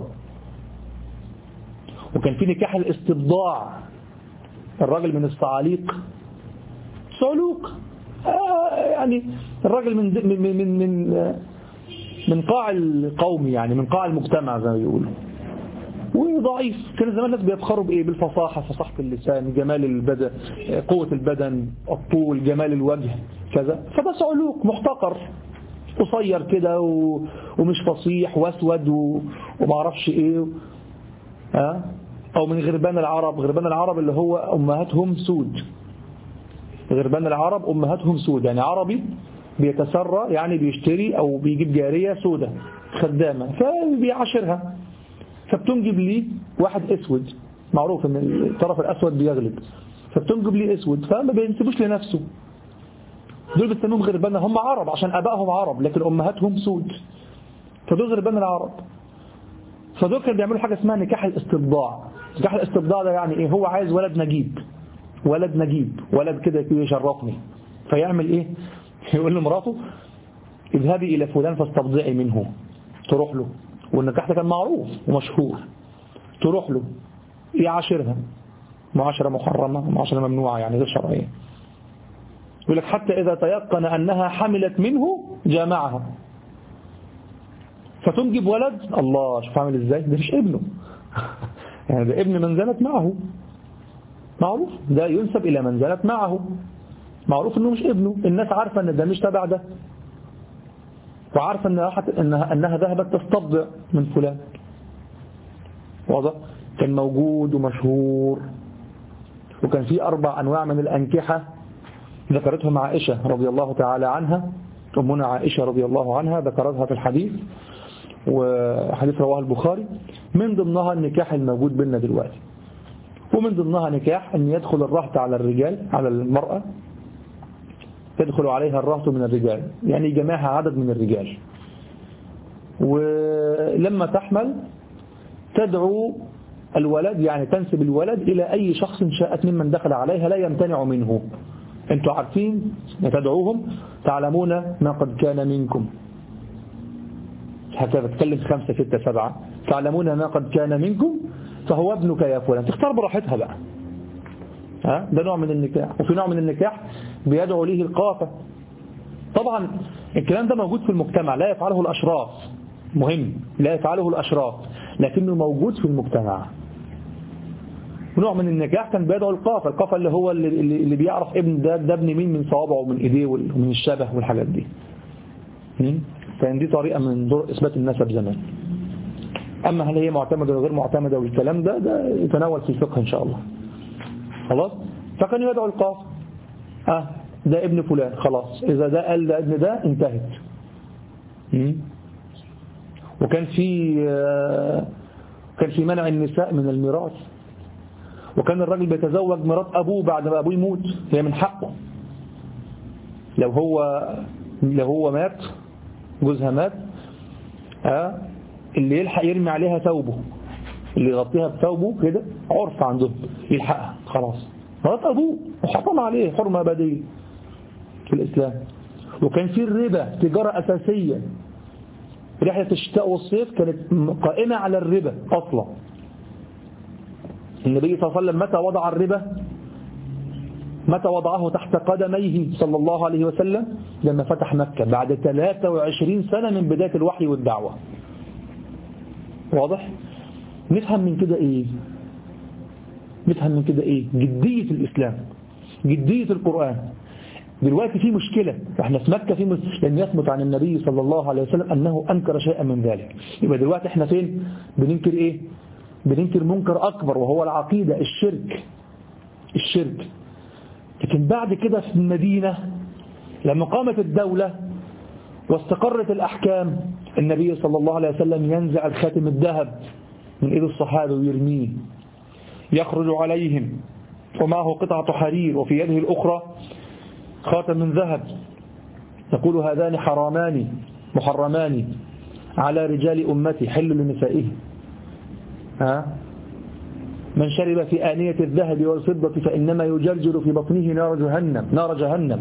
وكان في نكاح الاستبضاع، الراجل من الصعاليق صعلوك، آه يعني الراجل من من من من من قاع القوم، يعني من قاع المجتمع زي ما بيقولوا، وضعيف. كان زمان الناس بيفخروا بإيه؟ بالفصاحة، فصاحة اللسان، جمال البدن، قوة البدن، الطول، جمال الوجه كذا. فده صعلوك محتقر قصير كده ومش فصيح واسود ومعرفش ايه. ها؟ او من غربان العرب. غربان العرب اللي هو امهاتهم سود. غربان العرب امهاتهم سود، يعني عربي بيتسرى، يعني بيشتري او بيجيب جارية سودة خدامة فبيعاشرها، فبتنجب لي واحد اسود، معروف ان الطرف الاسود بيغلب، فبتنجب لي اسود، فما بينسبوش لنفسه. دول بيسموهم غربان، هم عرب عشان ابائهم عرب لكن امهاتهم سود، فدول غربان العرب. فدول كانوا بيعملوا حاجه اسمها نكاح الاستبضاع. نكاح الاستبضاع ده يعني ايه؟ هو عايز ولد نجيب، ولد نجيب، ولد كده يشرفني، فيعمل ايه؟ يقول لمراته اذهبي الى فلان فاستبضعي منه، تروح له، والنكاح ده كان معروف ومشهور، تروح له يعاشرها معاشره محرمه، معاشره ممنوعه يعني غير شرعيه. يقول لك حتى إذا تيقن أنها حملت منه جامعها، فتنجب ولد. الله، شوف عامل إزاي، ده مش ابنه يعني ده ابن من زنت معه، معروف، ده ينسب إلى من زنت معه، معروف أنه مش ابنه. الناس عارفة أن ده مش تبع ده، وعارفة أنها, أنها ذهبت تستبضع من فلان. واضح؟ كان موجود ومشهور. وكان في أربع أنواع من الأنكحة ذكرتهم عائشة رضي الله تعالى عنها. أمنا عائشة رضي الله عنها ذكرتها في الحديث، وحديث رواه البخاري. من ضمنها النكاح الموجود بيننا دلوقتي، ومن ضمنها نكاح أن يدخل الرهط على الرجال، على المرأة تدخل عليها الرهط من الرجال، يعني جماعها عدد من الرجال، ولما تحمل تدعو الولد، يعني تنسب الولد إلى أي شخص شاءت ممن دخل عليها لا يمتنع منه. انتوا عارفين تدعوهم تعلمون ما قد كان منكم، هكذا تتكلم خمسة ستة سبعة، تعلمون ما قد كان منكم فهو ابنك يا فلان. تختار براحتها بقى. ها؟ ده نوع من النكاح. وفي نوع من النكاح بيدعو ليه القافة. طبعا الكلام ده موجود في المجتمع، لا يفعله الأشراف، مهم، لا يفعله الأشراف لكنه موجود في المجتمع. ونوع من النكاح كان بيدعو القافة. القافة اللي هو اللي, اللي بيعرف ابن ده, ده ابن مين من صوابعه ومن ايديه ومن الشبه والحاجات دي. فان دي طريقة من طرق اثبات النسب زمان. اما هل هي معتمدة ولا غير معتمدة والكلام ده ده يتناول في الفقه ان شاء الله. خلاص. فكان يدعو القافة، اه ده ابن فلان، خلاص اذا ده قال ده ابن ده انتهت. وكان في آه كان في منع النساء من الميراث، وكان الراجل بيتزوج مرات أبوه بعد ما أبوه يموت، هي من حقه. لو هو لو هو مات، جوزها مات، ها اللي يلحق يرمي عليها ثوبه، اللي يغطيها بثوبه كده، عرف عندهم يلحقها خلاص، مرات أبوه وحرم عليه حرمة أبدية في الإسلام. وكان في الربا تجارة أساسية، رحلة الشتاء والصيف كانت قائمة على الربا أصلا. النبي صلى الله عليه وسلم متى وضع الربا؟ متى وضعه تحت قدميه صلى الله عليه وسلم؟ لما فتح مكة بعد ثلاثة وعشرين سنة من بداية الوحي والدعوة. واضح؟ نفهم من كده ايه؟ نفهم من كده ايه؟ جدية الإسلام، جدية القرآن. دلوقتي في مشكلة، احنا في مكة في مشكلة لأن يثبت عن النبي صلى الله عليه وسلم أنه أنكر شيئا من ذلك. يبقى دلوقتي احنا فين؟ بننكر ايه؟ بننكر منكر أكبر وهو العقيدة، الشرك الشرك. لكن بعد كده في المدينة لما قامت الدولة واستقرت الأحكام، النبي صلى الله عليه وسلم ينزع الخاتم الذهب من إيد الصحابة ويرميه، يخرج عليهم ومعه قطعة حرير وفي يده الأخرى خاتم من ذهب، يقول هذان حرامان محرمان على رجال أمتي حل لنسائه. ها؟ من شرب في آنية الذهب والفضة فإنما يجرجر في بطنه نار جهنم نار جهنم.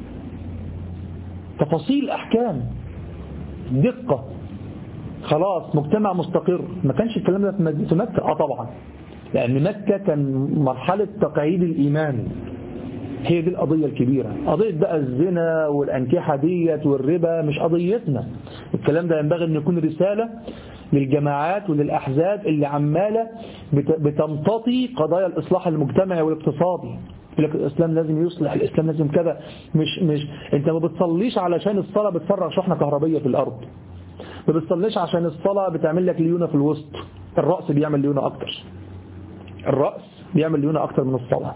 تفاصيل أحكام، دقة، خلاص مجتمع مستقر. ما كانش الكلام ده في مكة. اه طبعا، لأن مكة كان مرحلة تقعيد الإيمان، هي دي القضية الكبيرة. قضية بقى الزنا والأنكحة ديت والربا مش قضيتنا. الكلام ده ينبغي أن يكون رسالة للجماعات وللأحزاب اللي عمالة بتمتطي قضايا الإصلاح المجتمعي والاقتصادي. يقول لك الإسلام لازم يصلح، الإسلام لازم كذا. مش مش أنت ما بتصليش علشان الصلاة بتفرغ شحنة كهربية في الأرض، ما بتصليش عشان الصلاة بتعمل لك ليونة في الوسط. الرأس بيعمل ليونة أكتر، الرأس بيعمل ليونة أكتر من الصلاة.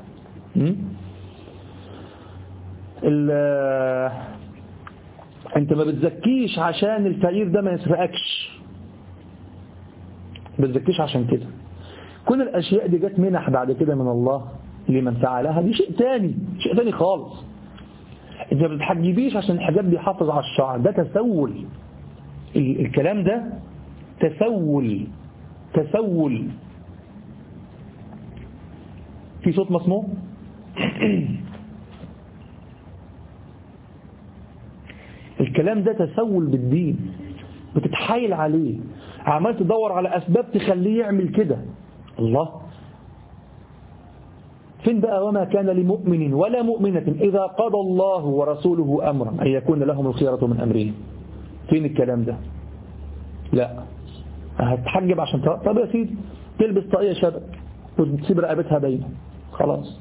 أنت ما بتزكيش عشان الفقير ده ما يسرقكش، ما بتزكيش عشان كده. كل الأشياء دي جت منح بعد كده من الله لمن فعلها، دي شيء تاني، شيء تاني خالص. أنت ما بتحجبيش عشان الحجاب بيحافظ على الشعر، ده تسول. الكلام ده تسول، تسول. في صوت مسموع؟ الكلام ده تسول بالدين، بتتحايل عليه، عمال تدور على أسباب تخليه يعمل كده. الله فين بقى؟ وما كان لمؤمن ولا مؤمنة إذا قضى الله ورسوله أمرا أن يكون لهم الخيرة من أمرهم. فين الكلام ده؟ لا. هتحجب عشان ت... طب يا سيدي تلبس طاقية شبك وتسيب رقبتها باينة خلاص.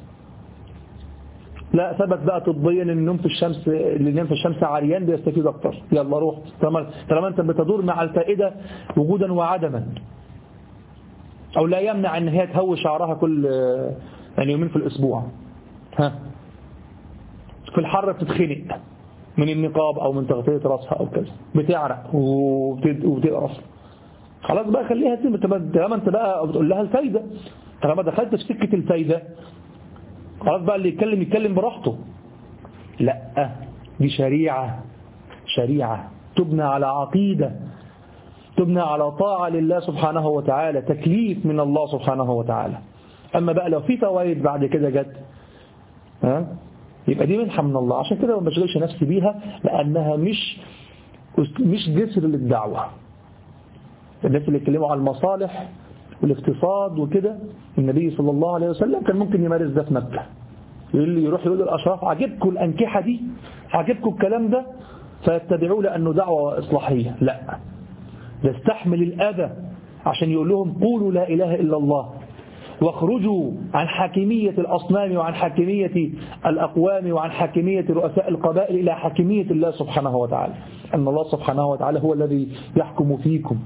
لا ثبت بقى طبيا ان النوم في الشمس، اللي ينام في الشمس عريان بيستفيد اكتر، يلا روح. طالما انت بتدور مع الفائدة وجودا وعدما، او لا يمنع ان هي تهوي شعرها كل يعني يومين في الاسبوع. ها في الحر بتتخنق من النقاب او من تغطية راسها او كذا، بتعرق وبتقرف. خلاص بقى خليها تسيب. طالما انت بقى بتقول لها الفايدة، طالما دخلت في سكة الفايدة خلاص بقى اللي يتكلم يتكلم براحته. لا دي شريعة، شريعة تبنى على عقيدة، تبنى على طاعة لله سبحانه وتعالى، تكليف من الله سبحانه وتعالى. أما بقى لو في فوائد بعد كده جت ها يبقى دي منحة من الله. عشان كده ما بشغلش نفسي بيها، لأنها مش مش جسر للدعوة. الناس اللي يتكلموا على المصالح والاقتصاد وكده، النبي صلى الله عليه وسلم كان ممكن يمارس ده في مكة. يروح يقول للأشراف عجبكم الأنكحة دي، عجبكم الكلام ده، فيتبعوا لأنه دعوة إصلاحية. لا، ده استحمل الأذى عشان يقول لهم قولوا لا إله إلا الله، واخرجوا عن حاكمية الأصنام وعن حاكمية الأقوام وعن حاكمية رؤساء القبائل إلى حاكمية الله سبحانه وتعالى. أن الله سبحانه وتعالى هو الذي يحكم فيكم.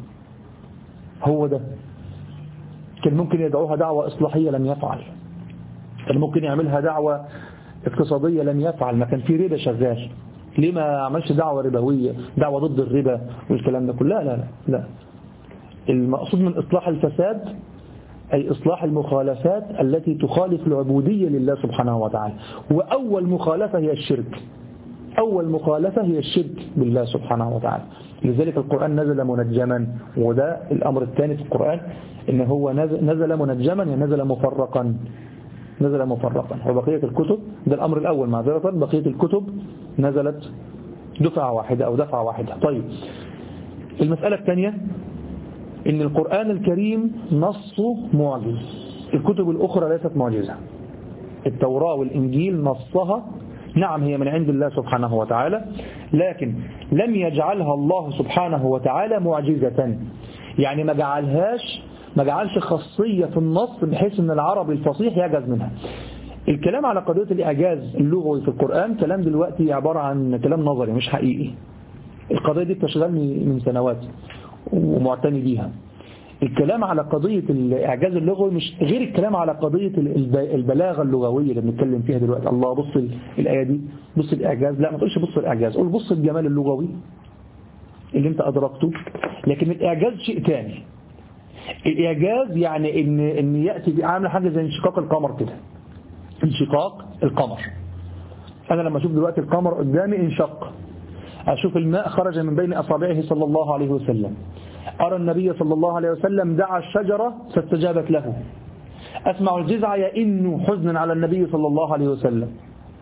هو ده. كان ممكن يدعوها دعوة إصلاحية لم يفعل، كان ممكن يعملها دعوة اقتصادية لم يفعل، ما كان في ربا شغال. ليه ما عملش دعوة ربوية، دعوة ضد الربا والكلام ده كله؟ لا لا لا لا. المقصود من إصلاح الفساد أي إصلاح المخالفات التي تخالف العبودية لله سبحانه وتعالى. وأول مخالفة هي الشرك، أول مخالفة هي الشرك بالله سبحانه وتعالى. لذلك القرآن نزل منجما، وده الأمر الثاني في القرآن، إن هو نزل منجما يعني نزل مفرقا، نزل مفرقا. وبقية الكتب، ده الأمر الأول معذرة، بقية الكتب نزلت دفعة واحدة أو دفعة واحدة. طيب المسألة الثانية إن القرآن الكريم نصه معجز، الكتب الأخرى ليست معجزة. التوراة والإنجيل نصها نعم هي من عند الله سبحانه وتعالى، لكن لم يجعلها الله سبحانه وتعالى معجزة، يعني ما جعلهاش ما جعلش خاصية في النص بحيث أن العربي الفصيح يعجز منها. الكلام على قضية الإعجاز اللغوي في القرآن كلام دلوقتي عبارة عن كلام نظري مش حقيقي. القضية دي بتشغلني من سنوات ومعتني بيها. الكلام على قضية الإعجاز اللغوي مش غير الكلام على قضية البلاغة اللغوية اللي بنتكلم فيها دلوقتي. الله بص الآية دي، بص الإعجاز، لا ما تقولش بص الإعجاز، قول بص الجمال اللغوي اللي انت أدركته. لكن الإعجاز شيء تاني. الإعجاز يعني إن إن يأتي عامل حاجة زي انشقاق القمر كده، انشقاق القمر. أنا لما أشوف دلوقتي القمر قدامي انشق، أشوف الماء خرج من بين أصابعه صلى الله عليه وسلم، أرى النبي صلى الله عليه وسلم دعا الشجرة فاستجابت له، أسمع الجذع يئن حزنا على النبي صلى الله عليه وسلم.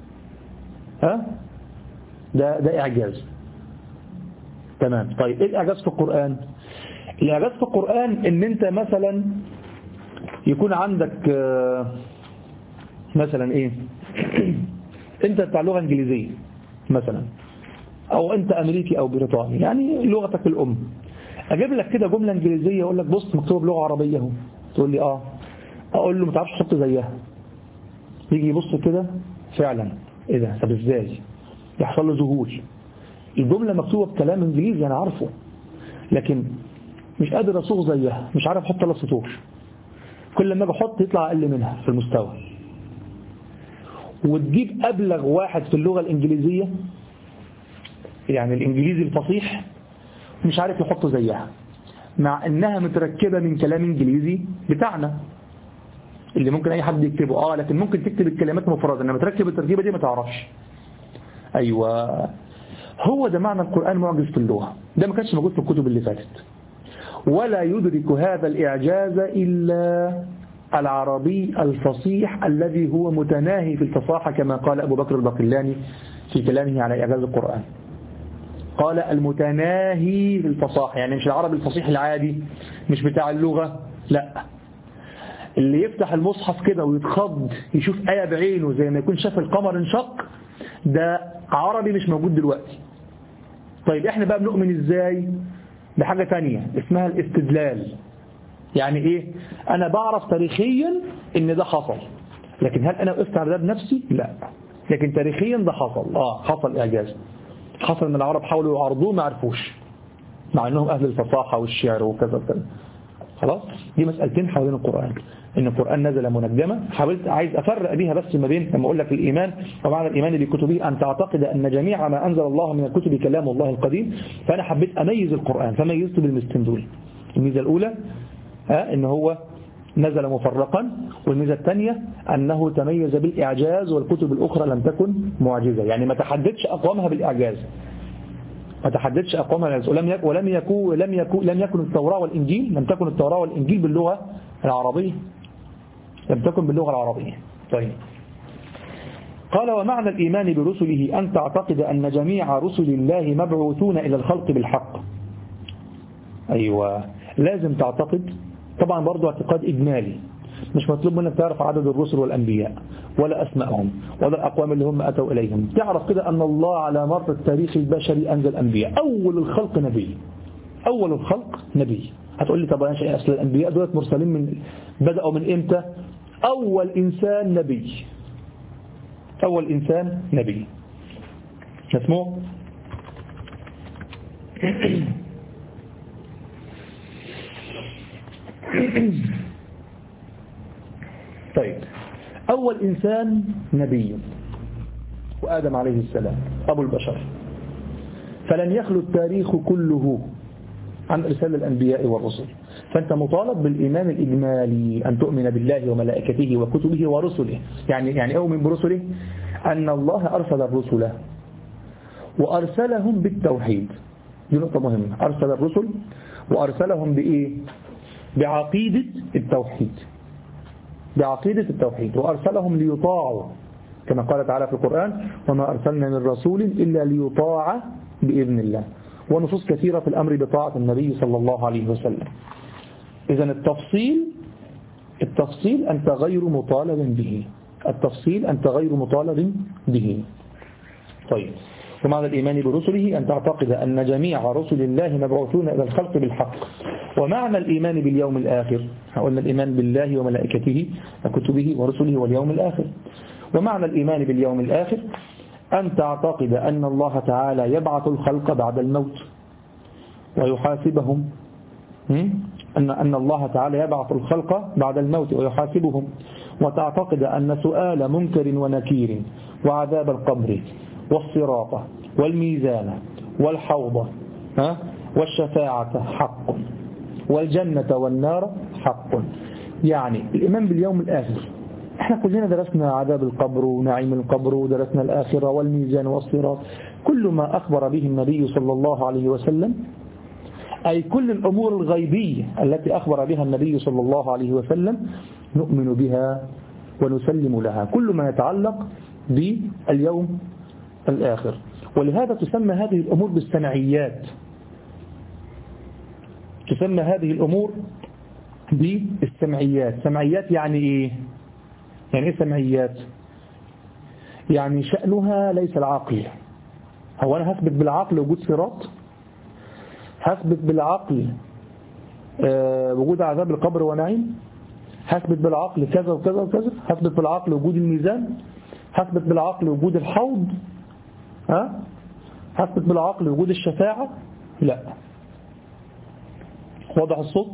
ها ده ده إعجاز. تمام. طيب إيه الإعجاز في القرآن؟ الإعجاز في القرآن إن أنت مثلا يكون عندك مثلا إيه أنت بتاع لغة إنجليزية مثلا، أو أنت أمريكي أو بريطاني، يعني لغتك الأم. أجيب لك كده جملة إنجليزية أقول لك بص مكتوب لغة عربية اهو، تقول لي آه، أقول له ما تعرفش تحط زيها، يجي يبص كده فعلا إيه ده، طب إزاي؟ يحصل له ذهول. الجملة مكتوبة بكلام إنجليزي أنا عارفه، لكن مش قادر أصوغ زيها، مش عارف أحط ثلاث سطور، كل ما أجي أحط يطلع أقل منها في المستوى. وتجيب أبلغ واحد في اللغة الإنجليزية، يعني الإنجليزي الفصيح، مش عارف يحط زيها، مع أنها متركبة من كلام إنجليزي بتاعنا اللي ممكن أي حد يكتبه، آه لكن ممكن تكتب الكلمات مفردة، إنما تركب التركيبة دي ما تعرفش. أيوة، هو ده معنى القرآن معجز في اللغة، ده ما كانش موجود في الكتب اللي فاتت. ولا يدرك هذا الإعجاز إلا العربي الفصيح الذي هو متناهي في الفصاحة، كما قال أبو بكر الباقلاني في كلامه على إعجاز القرآن، قال المتناهي في الفصاحة، يعني مش العربي الفصيح العادي، مش بتاع اللغة، لا، اللي يفتح المصحف كده ويتخض يشوف آية بعينه زي ما يكون شاف القمر انشق، ده عربي مش موجود دلوقتي. طيب احنا بقى بنؤمن ازاي؟ بحاجة تانية اسمها الاستدلال. يعني ايه؟ انا بعرف تاريخيا ان ده حصل، لكن هل انا وقفت على ده بنفسي؟ لا، لكن تاريخيا ده حصل، اه حصل اعجاز، حصل ان العرب حاولوا يعرضوه ما عرفوش، مع انهم اهل الفصاحة والشعر وكذا وكذا. خلاص، دي مسألتين حوالين القرآن، ان القرآن نزل منجمة. حاولت عايز افرق بيها بس ما بين لما اقول لك الايمان ومعنى الايمان بكتبه ان تعتقد ان جميع ما انزل الله من الكتب كلام الله القديم، فانا حبيت اميز القرآن فميزته بالميزتين دول. الميزة الاولى ها ان هو نزل مفرقا، والميزة الثانية انه تميز بالاعجاز، والكتب الاخرى لم تكن معجزة، يعني ما تحددش اقوامها بالاعجاز، ما تحددش أقوامها بالإعجاز، ولم يكن ولم يكن لم يكن لم يكن التوراة والإنجيل لم تكن التوراة والإنجيل باللغة العربية، لم تكن باللغة العربية. طيب، قال ومعنى الإيمان برسله أن تعتقد أن جميع رسل الله مبعوثون إلى الخلق بالحق. أيوة، لازم تعتقد، طبعا برضو اعتقاد إجمالي، مش مطلوب منك تعرف عدد الرسل والأنبياء ولا أسمائهم ولا الأقوام اللي هم أتوا إليهم، تعرف كده أن الله على مر التاريخ البشري أنزل أنبياء، أول الخلق نبي، أول الخلق نبي. هتقول لي طب أنا شيء أصل الأنبياء دولت مرسلين من بدأوا من إمتى؟ أول إنسان نبي، أول إنسان نبي اسمه طيب، أول إنسان نبي وآدم عليه السلام أبو البشر، فلن يخلو التاريخ كله عن إرسال الأنبياء والرسل، فأنت مطالب بالإيمان الإجمالي أن تؤمن بالله وملائكته وكتبه ورسله. يعني يعني أؤمن برسله أن الله أرسل الرسل وأرسلهم بالتوحيد، دي نقطة مهمة، أرسل الرسل وأرسلهم بإيه؟ بعقيدة التوحيد، بعقيدة التوحيد، وأرسلهم ليطاعوا كما قال تعالى في القرآن وما أرسلنا من رسول إلا ليطاع بإذن الله، ونصوص كثيرة في الأمر بطاعة النبي صلى الله عليه وسلم. إذن التفصيل التفصيل أنت غير مطالب به، التفصيل أنت غير مطالب به. طيب، ومعنى الإيمان برسله أن تعتقد أن جميع رسل الله مبعوثون إلى الخلق بالحق. ومعنى الإيمان باليوم الآخر، قلنا الإيمان بالله وملائكته وكتبه ورسله واليوم الآخر. ومعنى الإيمان باليوم الآخر أن تعتقد أن الله تعالى يبعث الخلق بعد الموت ويحاسبهم، أن أن الله تعالى يبعث الخلق بعد الموت ويحاسبهم، وتعتقد أن سؤال منكر ونكير وعذاب القبر والصراط والميزان والحوض والشفاعة حق، والجنة والنار حق. يعني الإيمان باليوم الآخر، احنا كلنا درسنا عذاب القبر ونعيم القبر ودرسنا الآخرة والميزان والصراط، كل ما أخبر به النبي صلى الله عليه وسلم، أي كل الأمور الغيبية التي أخبر بها النبي صلى الله عليه وسلم نؤمن بها ونسلم لها، كل ما يتعلق باليوم الآخر. ولهذا تسمى هذه الأمور بالسمعيات، تسمى هذه الأمور بالسمعيات. سمعيات يعني إيه؟ يعني إيه سمعيات؟ يعني شأنها ليس العقل، هو أنا هثبت بالعقل وجود صراط؟ هثبت بالعقل أه وجود عذاب القبر ونعيم؟ هثبت بالعقل كذا وكذا وكذا؟ هثبت بالعقل وجود الميزان؟ هثبت بالعقل وجود الحوض؟ ها؟ هثبت بالعقل وجود الشفاعة؟ لا. واضح الصوت؟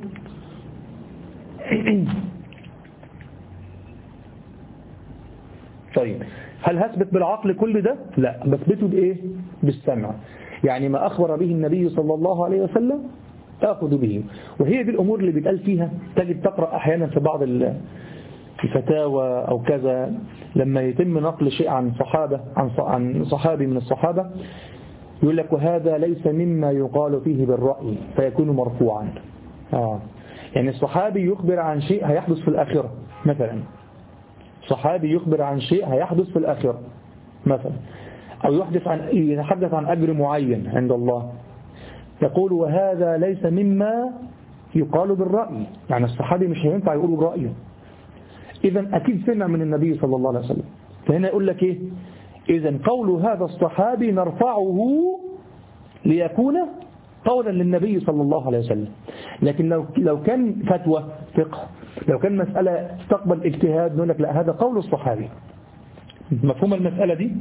طيب هل هثبت بالعقل كل ده؟ لا. بثبته بإيه؟ بالسمع. يعني ما أخبر به النبي صلى الله عليه وسلم أخذ به. وهي دي الأمور اللي بيتقال فيها. تجد تقرأ أحيانا في بعض الفتاوى أو كذا لما يتم نقل شيء عن صحابة عن صحابي من الصحابة يقول لك وهذا ليس مما يقال فيه بالرأي فيكون مرفوعا. آه. يعني الصحابي يخبر عن شيء هيحدث في الآخرة مثلا، صحابي يخبر عن شيء هيحدث في الآخرة مثلا، أو يحدث عن يتحدث عن أجر معين عند الله، يقول وهذا ليس مما يقال بالرأي. يعني الصحابي مش هينفع يقول برأيه، إذا أكيد سمع من النبي صلى الله عليه وسلم. فهنا يقول لك إيه؟ إذا قول هذا الصحابي نرفعه ليكون قولا للنبي صلى الله عليه وسلم. لكن لو لو كان فتوى فقه، لو كان مسألة تقبل اجتهاد، نقول لك لا هذا قول الصحابي. مفهوم المسألة دي؟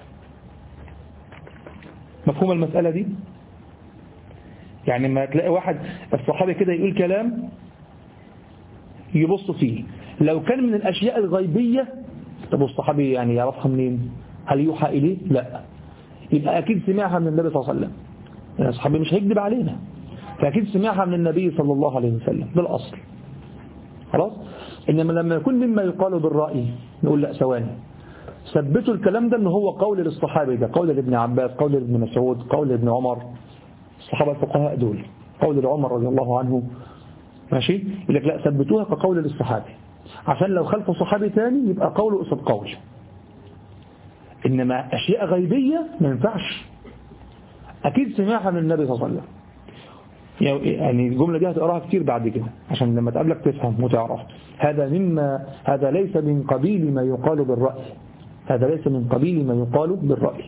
مفهوم المسألة دي؟ يعني ما تلاقي واحد الصحابي كده يقول كلام يبص فيه، لو كان من الأشياء الغيبية طب الصحابي يعني يعرفها منين؟ هل يوحى إليه؟ لا. يبقى أكيد سمعها من النبي صلى الله عليه وسلم. يعني الصحابي مش هيكذب علينا، فأكيد سمعها من النبي صلى الله عليه وسلم بالأصل. خلاص؟ إنما لما يكون مما يقال بالرأي نقول لا ثواني، ثبتوا الكلام ده إن هو قول للصحابي، ده قول لابن عباس، قول لابن مسعود، قول لابن عمر، الصحابة الفقهاء دول، قول لعمر رضي الله عنه، ماشي؟ يقول لك لا ثبتوها كقول للصحابي، عشان لو خلفوا صحابي ثاني يبقى قوله قصد قول. إنما أشياء غيبية ما ينفعش، أكيد سمعها من النبي صلى الله عليه وسلم. يعني الجملة دي هتقراها كتير بعد كده عشان لما تقابلك تفهم وتعرف. هذا مما هذا ليس من قبيل ما يقال بالرأي، هذا ليس من قبيل ما يقال بالرأي.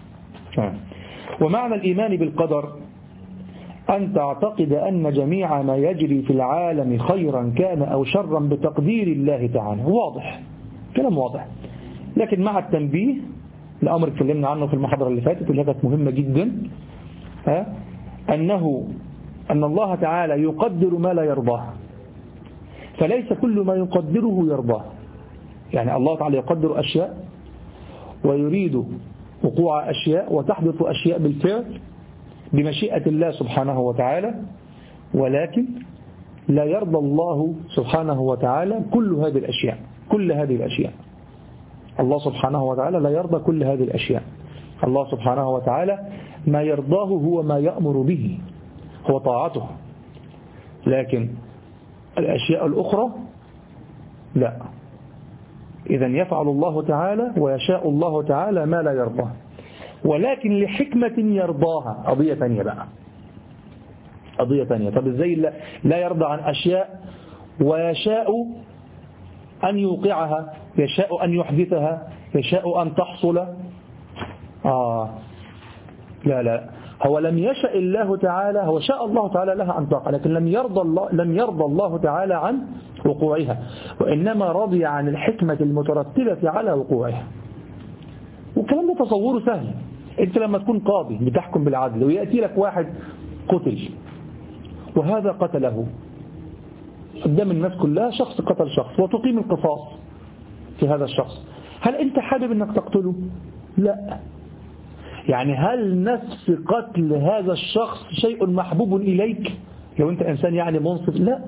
ومعنى الإيمان بالقدر أن تعتقد أن جميع ما يجري في العالم خيرا كان أو شرا بتقدير الله تعالى. واضح، كلام واضح، لكن مع التنبيه الأمر اتكلمنا عنه في المحاضرة اللي فاتت واللي كانت مهمة جدا، ها أنه أن الله تعالى يقدر ما لا يرضاه، فليس كل ما يقدره يرضاه. يعني الله تعالى يقدر أشياء ويريد وقوع أشياء وتحدث أشياء بالفعل بمشيئة الله سبحانه وتعالى، ولكن لا يرضى الله سبحانه وتعالى كل هذه الأشياء. كل هذه الأشياء الله سبحانه وتعالى لا يرضى كل هذه الأشياء. الله سبحانه وتعالى ما يرضاه هو ما يأمر به، هو طاعته، لكن الأشياء الأخرى لا. إذن يفعل الله تعالى ويشاء الله تعالى ما لا يرضاه، ولكن لحكمة يرضاها. قضية ثانية بقى، قضية ثانية. طب إزاي لا يرضى عن أشياء ويشاء أن يوقعها، يشاء أن يحدثها، يشاء أن تحصل؟ آه لا لا، هو لم يشاء الله تعالى، هو شاء الله تعالى لها أن تقع، لكن لم يرضى الله لم يرضى الله تعالى عن وقوعها، وإنما رضي عن الحكمة المترتبة على وقوعها. والكلام ده تصوره سهل. أنت لما تكون قاضي بتحكم بالعدل ويأتي لك واحد قتل وهذا قتله قدام الناس كلها، شخص قتل شخص وتقيم القصاص في هذا الشخص، هل أنت حابب أنك تقتله؟ لا. يعني هل نفس قتل هذا الشخص شيء محبوب إليك لو أنت إنسان يعني منصف؟ لا.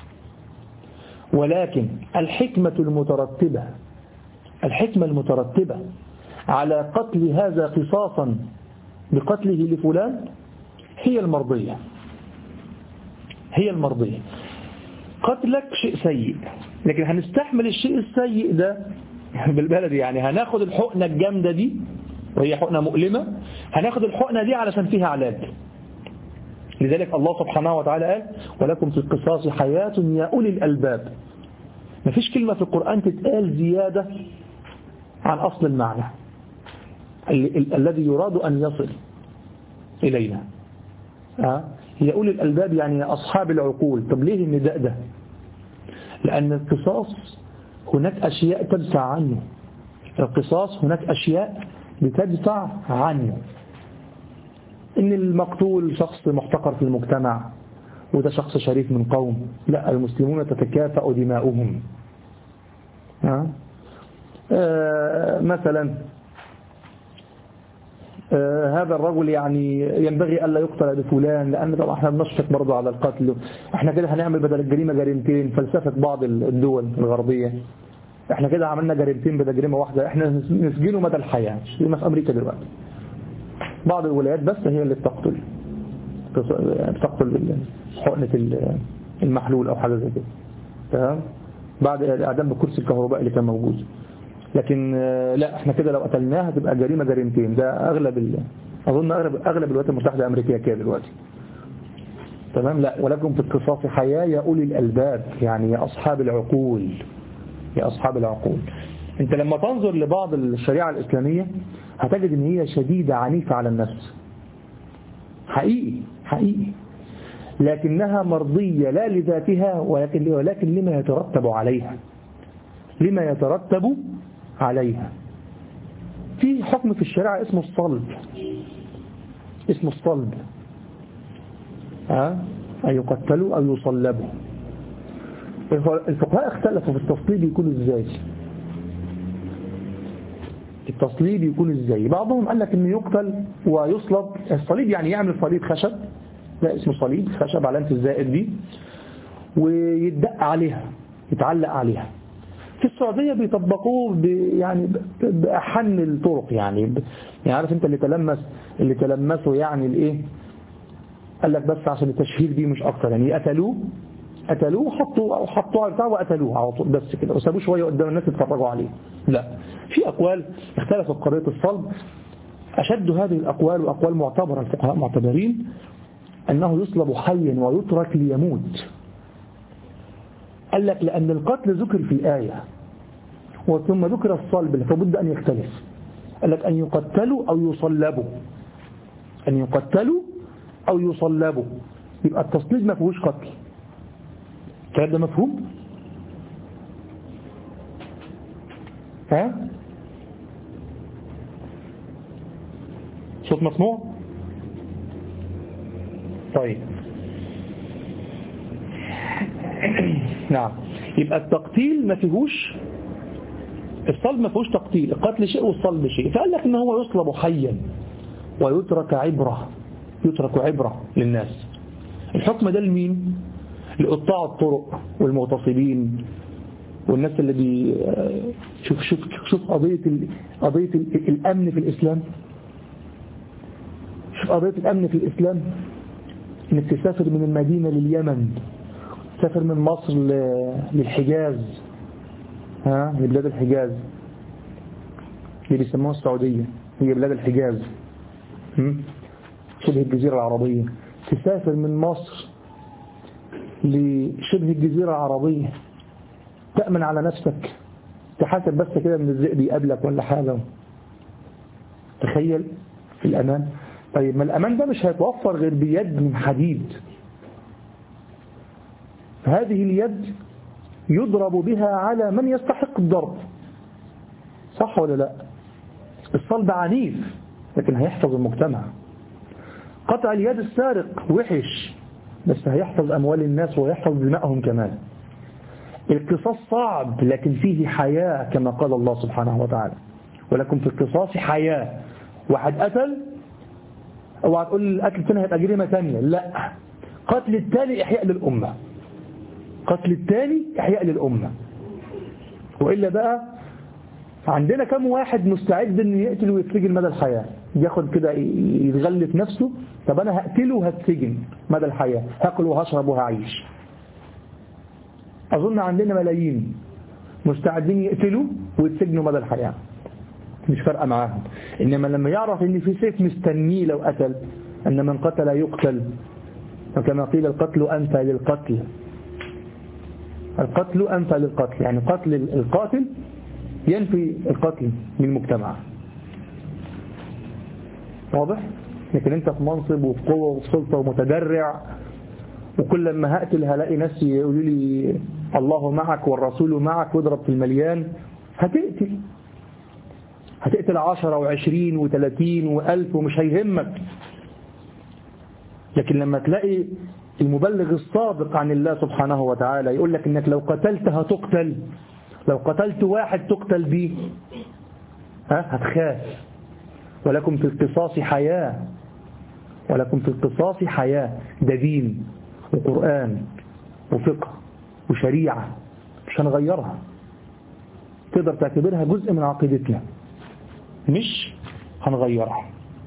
ولكن الحكمة المترتبة الحكمة المترتبة على قتل هذا قصاصا بقتله لفلان هي المرضية، هي المرضية. قتلك شيء سيء، لكن هنستحمل الشيء السيء ده بالبلد، يعني هناخد الحقنة الجامدة دي وهي حقنة مؤلمة، هناخد الحقنة دي علشان فيها علاج. لذلك الله سبحانه وتعالى قال ولكم في القصاص حياة يا أولي الألباب. مفيش كلمة في القرآن تتقال زيادة عن أصل المعنى. ال ال الذي يراد أن يصل إلينا. أه؟ هي أولي الألباب يعني أصحاب العقول. طب ليه النداء ده؟ لأن القصاص هناك أشياء تدفع عنه. القصاص هناك أشياء بتدفع عنه. إن المقتول شخص محتقر في المجتمع وده شخص شريف من قوم، لا، المسلمون تتكافأ دماؤهم. أه؟ آه مثلا آه هذا الرجل يعني ينبغي ألا يقتل بفلان، لأن طبعا احنا بنشفق برضه على القتل. احنا كده هنعمل بدل الجريمة جريمتين، فلسفة بعض الدول الغربية. احنا كده عملنا جريمتين بدل جريمة واحدة، احنا نسجنه مدى الحياة. في في أمريكا دلوقتي بعض الولايات بس هي اللي بتقتل بتقتل حقنة المحلول أو حاجة زي كده، تمام، بعد الإعدام بكرسي الكهرباء اللي كان موجود. لكن لا، احنا كده لو قتلناها هتبقى جريمة جريمتين. ده أغلب ال... أظن أغلب أغلب الولايات المتحدة الأمريكية كده دلوقتي، تمام. لا، ولكم في القصاص حياة يا أولي الألباب، يعني يا أصحاب العقول، يا أصحاب العقول. أنت لما تنظر لبعض الشريعة الإسلامية هتجد إن هي شديدة عنيفة على النفس، حقيقي حقيقي، لكنها مرضية لا لذاتها ولكن ولكن لما يترتب عليها، لما يترتب عليها. في حكم في الشريعة اسمه الصلب، اسمه الصلب، ها، أن يقتلوا أو يصلبوا. الفقهاء اختلفوا في التصليب يكون ازاي. التصليب يكون ازاي؟ بعضهم قال لك انه يقتل ويصلب. الصليب يعني يعمل صليب خشب، لا اسمه صليب خشب علامة الزائد دي، ويدق عليها، يتعلق عليها. في السعودية بيطبقوه ب يعني بأحن الطرق، يعني يعني عارف انت اللي تلمس اللي تلمسه يعني الايه، قال لك بس عشان التشهير دي مش اكتر، يعني قتلوه قتلوه وحطوا او حطوا على بتاع وقتلوه على طول بس كده، وسابوه شويه قدام الناس يتفرجوا عليه. لا، في اقوال اختلفت قضيه الصلب. اشد هذه الاقوال واقوال معتبره، الفقهاء معتبرين انه يصلب حيا ويترك ليموت. قال لك لان القتل ذكر في الايه وثم ذكر الصلب فبد ان يختلف. قال لك ان يقتلوا او يصلبوا، ان يقتلوا او يصلبوا، يبقى التصليب ما فيهوش قتل. الكلام ده مفهوم؟ ها؟ صوت مسموع؟ طيب نعم، يبقى التقتيل ما فيهوش، الصلب ما فيهوش تقتيل، القتل شيء والصلب شيء. فقال لك ان هو يصلب حيا ويترك عبرة، يترك عبرة للناس. الحكم ده لمين؟ لقطاع الطرق والمغتصبين والناس اللي بي شوف شوف شوف قضية ال... قضية ال... الأمن في الإسلام. شوف قضية الأمن في الإسلام، إنك تسافر من المدينة لليمن، تسافر من مصر ل... للحجاز، ها، لبلاد الحجاز اللي بيسموها السعودية، هي بلاد الحجاز، شبه الجزيرة العربية. تسافر من مصر لشبه الجزيرة العربية، تأمن على نفسك، تحاسب بس كده من الذئب يقابلك ولا حاجة. تخيل في الأمان. طيب ما الأمان ده مش هيتوفر غير بيد من حديد. هذه اليد يضرب بها على من يستحق الضرب، صح ولا لا؟ الصلب عنيف لكن هيحفظ المجتمع. قطع اليد السارق وحش بس هيحفظ أموال الناس ويحفظ دمائهم كمان. القصاص صعب لكن فيه حياة كما قال الله سبحانه وتعالى، ولكم في القصاص حياة. واحد قتل، اوعى تقول القتل الثاني هيبقى جريمة ثانية، لا، قتل الثاني إحياء للأمة، قتل الثاني إحياء للأمة. وإلا بقى عندنا كم واحد مستعد أن يقتل ويتسجن مدى الحياة، ياخد كده يتغلف نفسه، طب أنا هقتله وهتسجن مدى الحياة، هاكل وهشرب وهعيش. أظن عندنا ملايين مستعدين يقتلوا ويتسجنوا مدى الحياة، مش فارقة معاهم. إنما لما يعرف إن في سيف مستنيه لو قتل، أن من قتل يقتل، وكما قيل القتل أنفى للقتل، القتل أنفى للقتل، يعني قتل القاتل ينفي القتل من المجتمع. واضح؟ لكن انت في منصب وفي قوة وفي سلطة ومتدرع، وكل لما هقتل هلاقي ناس يقولوا لي الله معك والرسول معك واضرب في المليان، هتقتل هتقتل عشرة وعشرين وثلاثين وألف ومش هيهمك. لكن لما تلاقي المبلغ الصادق عن الله سبحانه وتعالى يقول لك انك لو قتلت هتقتل، لو قتلت واحد تقتل بيه، ها هتخاف. ولكم في القصاص حياة، ولكم في القصاص حياة. ده دين وقرآن وفقه وشريعة مش هنغيرها، تقدر تعتبرها جزء من عقيدتنا مش هنغيرها.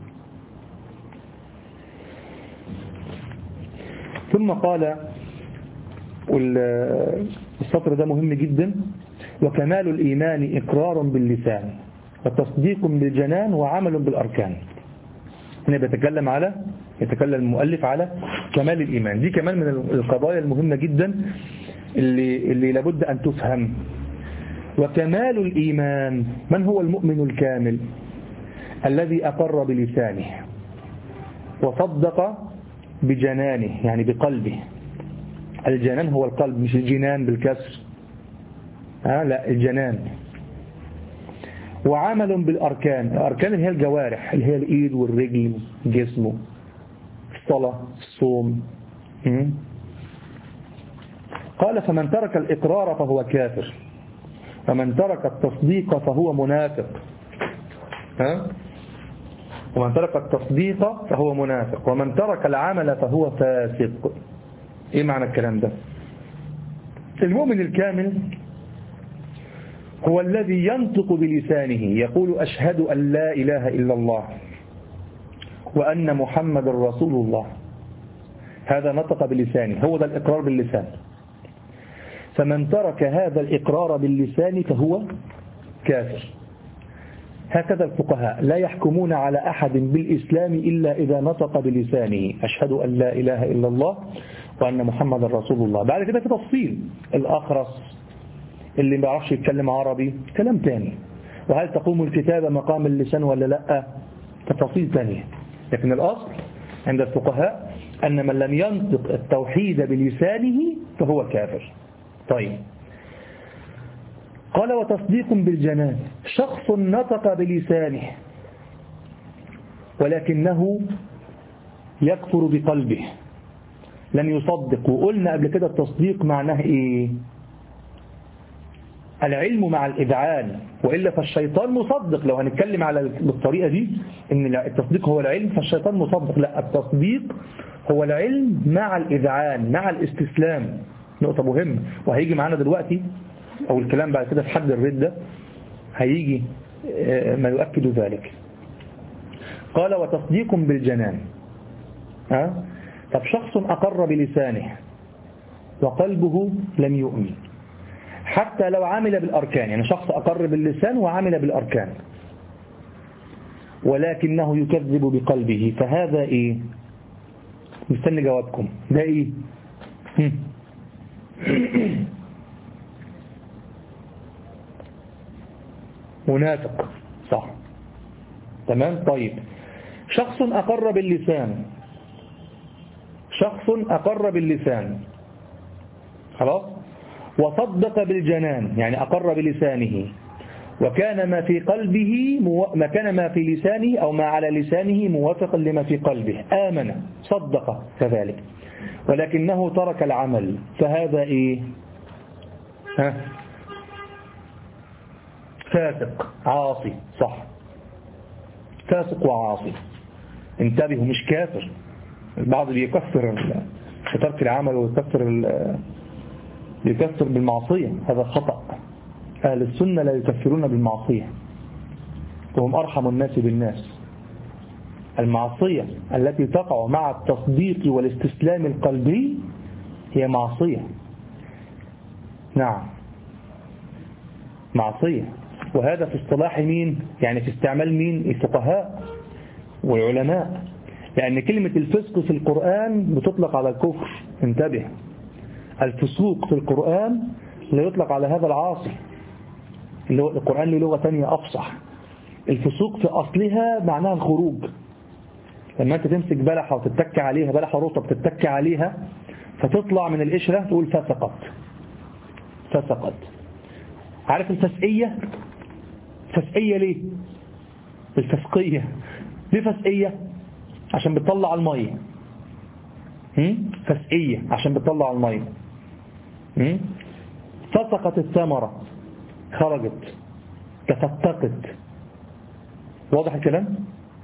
ثم قال، والسطر ده مهم جدا، وكمال الإيمان إقرار باللسان وتصديق بالجنان وعمل بالأركان. هنا بيتكلم على يتكلم المؤلف على كمال الإيمان. دي كمان من القضايا المهمة جدا اللي, اللي لابد أن تفهم. وكمال الإيمان، من هو المؤمن الكامل؟ الذي أقر بلسانه وصدق بجنانه، يعني بقلبه. الجنان هو القلب، مش الجنان بالكسر، ها لا الجنان. وعمل بالأركان، الأركان اللي هي الجوارح، اللي هي الإيد والرجل جسمه، الصلاة الصوم. قال فمن ترك الإقرار فهو كافر، ومن ترك التصديق فهو منافق. ها؟ ومن ترك التصديق فهو منافق، ومن ترك العمل فهو فاسق. ايه معنى الكلام ده؟ المؤمن الكامل هو الذي ينطق بلسانه يقول أشهد أن لا إله إلا الله وأن محمد رسول الله، هذا نطق بلسانه، هو ده الإقرار باللسان. فمن ترك هذا الإقرار باللسان فهو كافر. هكذا الفقهاء لا يحكمون على أحد بالإسلام إلا إذا نطق بلسانه أشهد أن لا إله إلا الله وأن محمد رسول الله. بعد كده في تفصيل، الأخرس اللي ما بيعرفش يتكلم عربي كلام تاني، وهل تقوم الكتابة مقام اللسان ولا لا، تفاصيل تانية. لكن الأصل عند الفقهاء أن من لم ينطق التوحيد بلسانه فهو كافر. طيب، قال وتصديق بالجنان، شخص نطق بلسانه ولكنه يكفر بقلبه، لم يصدق. وقلنا قبل كده التصديق معناه ايه؟ العلم مع الإذعان، وإلا فالشيطان مصدق. لو هنتكلم على بالطريقة دي ان التصديق هو العلم فالشيطان مصدق، لا، التصديق هو العلم مع الإذعان مع الاستسلام. نقطة مهمة وهيجي معنا دلوقتي، أو الكلام بعد كده في حد الردة هيجي ما يؤكد ذلك. قال وتصديق بالجنان. ها؟ طب شخص أقر بلسانه وقلبه لم يؤمن، حتى لو عمل بالأركان، يعني شخص أقر باللسان وعمل بالأركان ولكنه يكذب بقلبه، فهذا إيه؟ مستني جوابكم، ده إيه؟ منافق، صح، تمام. طيب، شخص أقر باللسان، شخص أقر باللسان خلاص، وصدق بالجنان، يعني أقر بلسانه وكان ما في قلبه مو... ما كان ما في لسانه أو ما على لسانه موافقا لما في قلبه، آمن صدق كذلك، ولكنه ترك العمل، فهذا إيه؟ ها؟ فاسق عاصي، صح، فاسق وعاصي. انتبهوا، مش كافر. البعض بيكفر ترك العمل ويكفر بيكفر بالمعصية، هذا خطأ. أهل السنة لا يكفرون بالمعصية، وهم أرحم الناس بالناس. المعصية التي تقع مع التصديق والاستسلام القلبي هي معصية، نعم معصية. وهذا في اصطلاح مين؟ يعني في استعمال مين؟ الفقهاء والعلماء، لأن كلمة الفسق في القرآن بتطلق على الكفر. انتبه، الفسوق في القرآن لا يطلق على هذا العاصي. القرآن له لغة ثانية أفصح. الفسوق في أصلها معناها الخروج، لما أنت تمسك بلحة وتتك عليها، بلحة رطب تتك عليها فتطلع من القشرة تقول فسقت فسقت. عارف الفسقية؟ فسقية ليه؟ الفسقية ليه فسقية؟ عشان بتطلع المية. فسقية عشان بتطلع المية. فسقت الثمرة، خرجت، تفتقت. واضح الكلام؟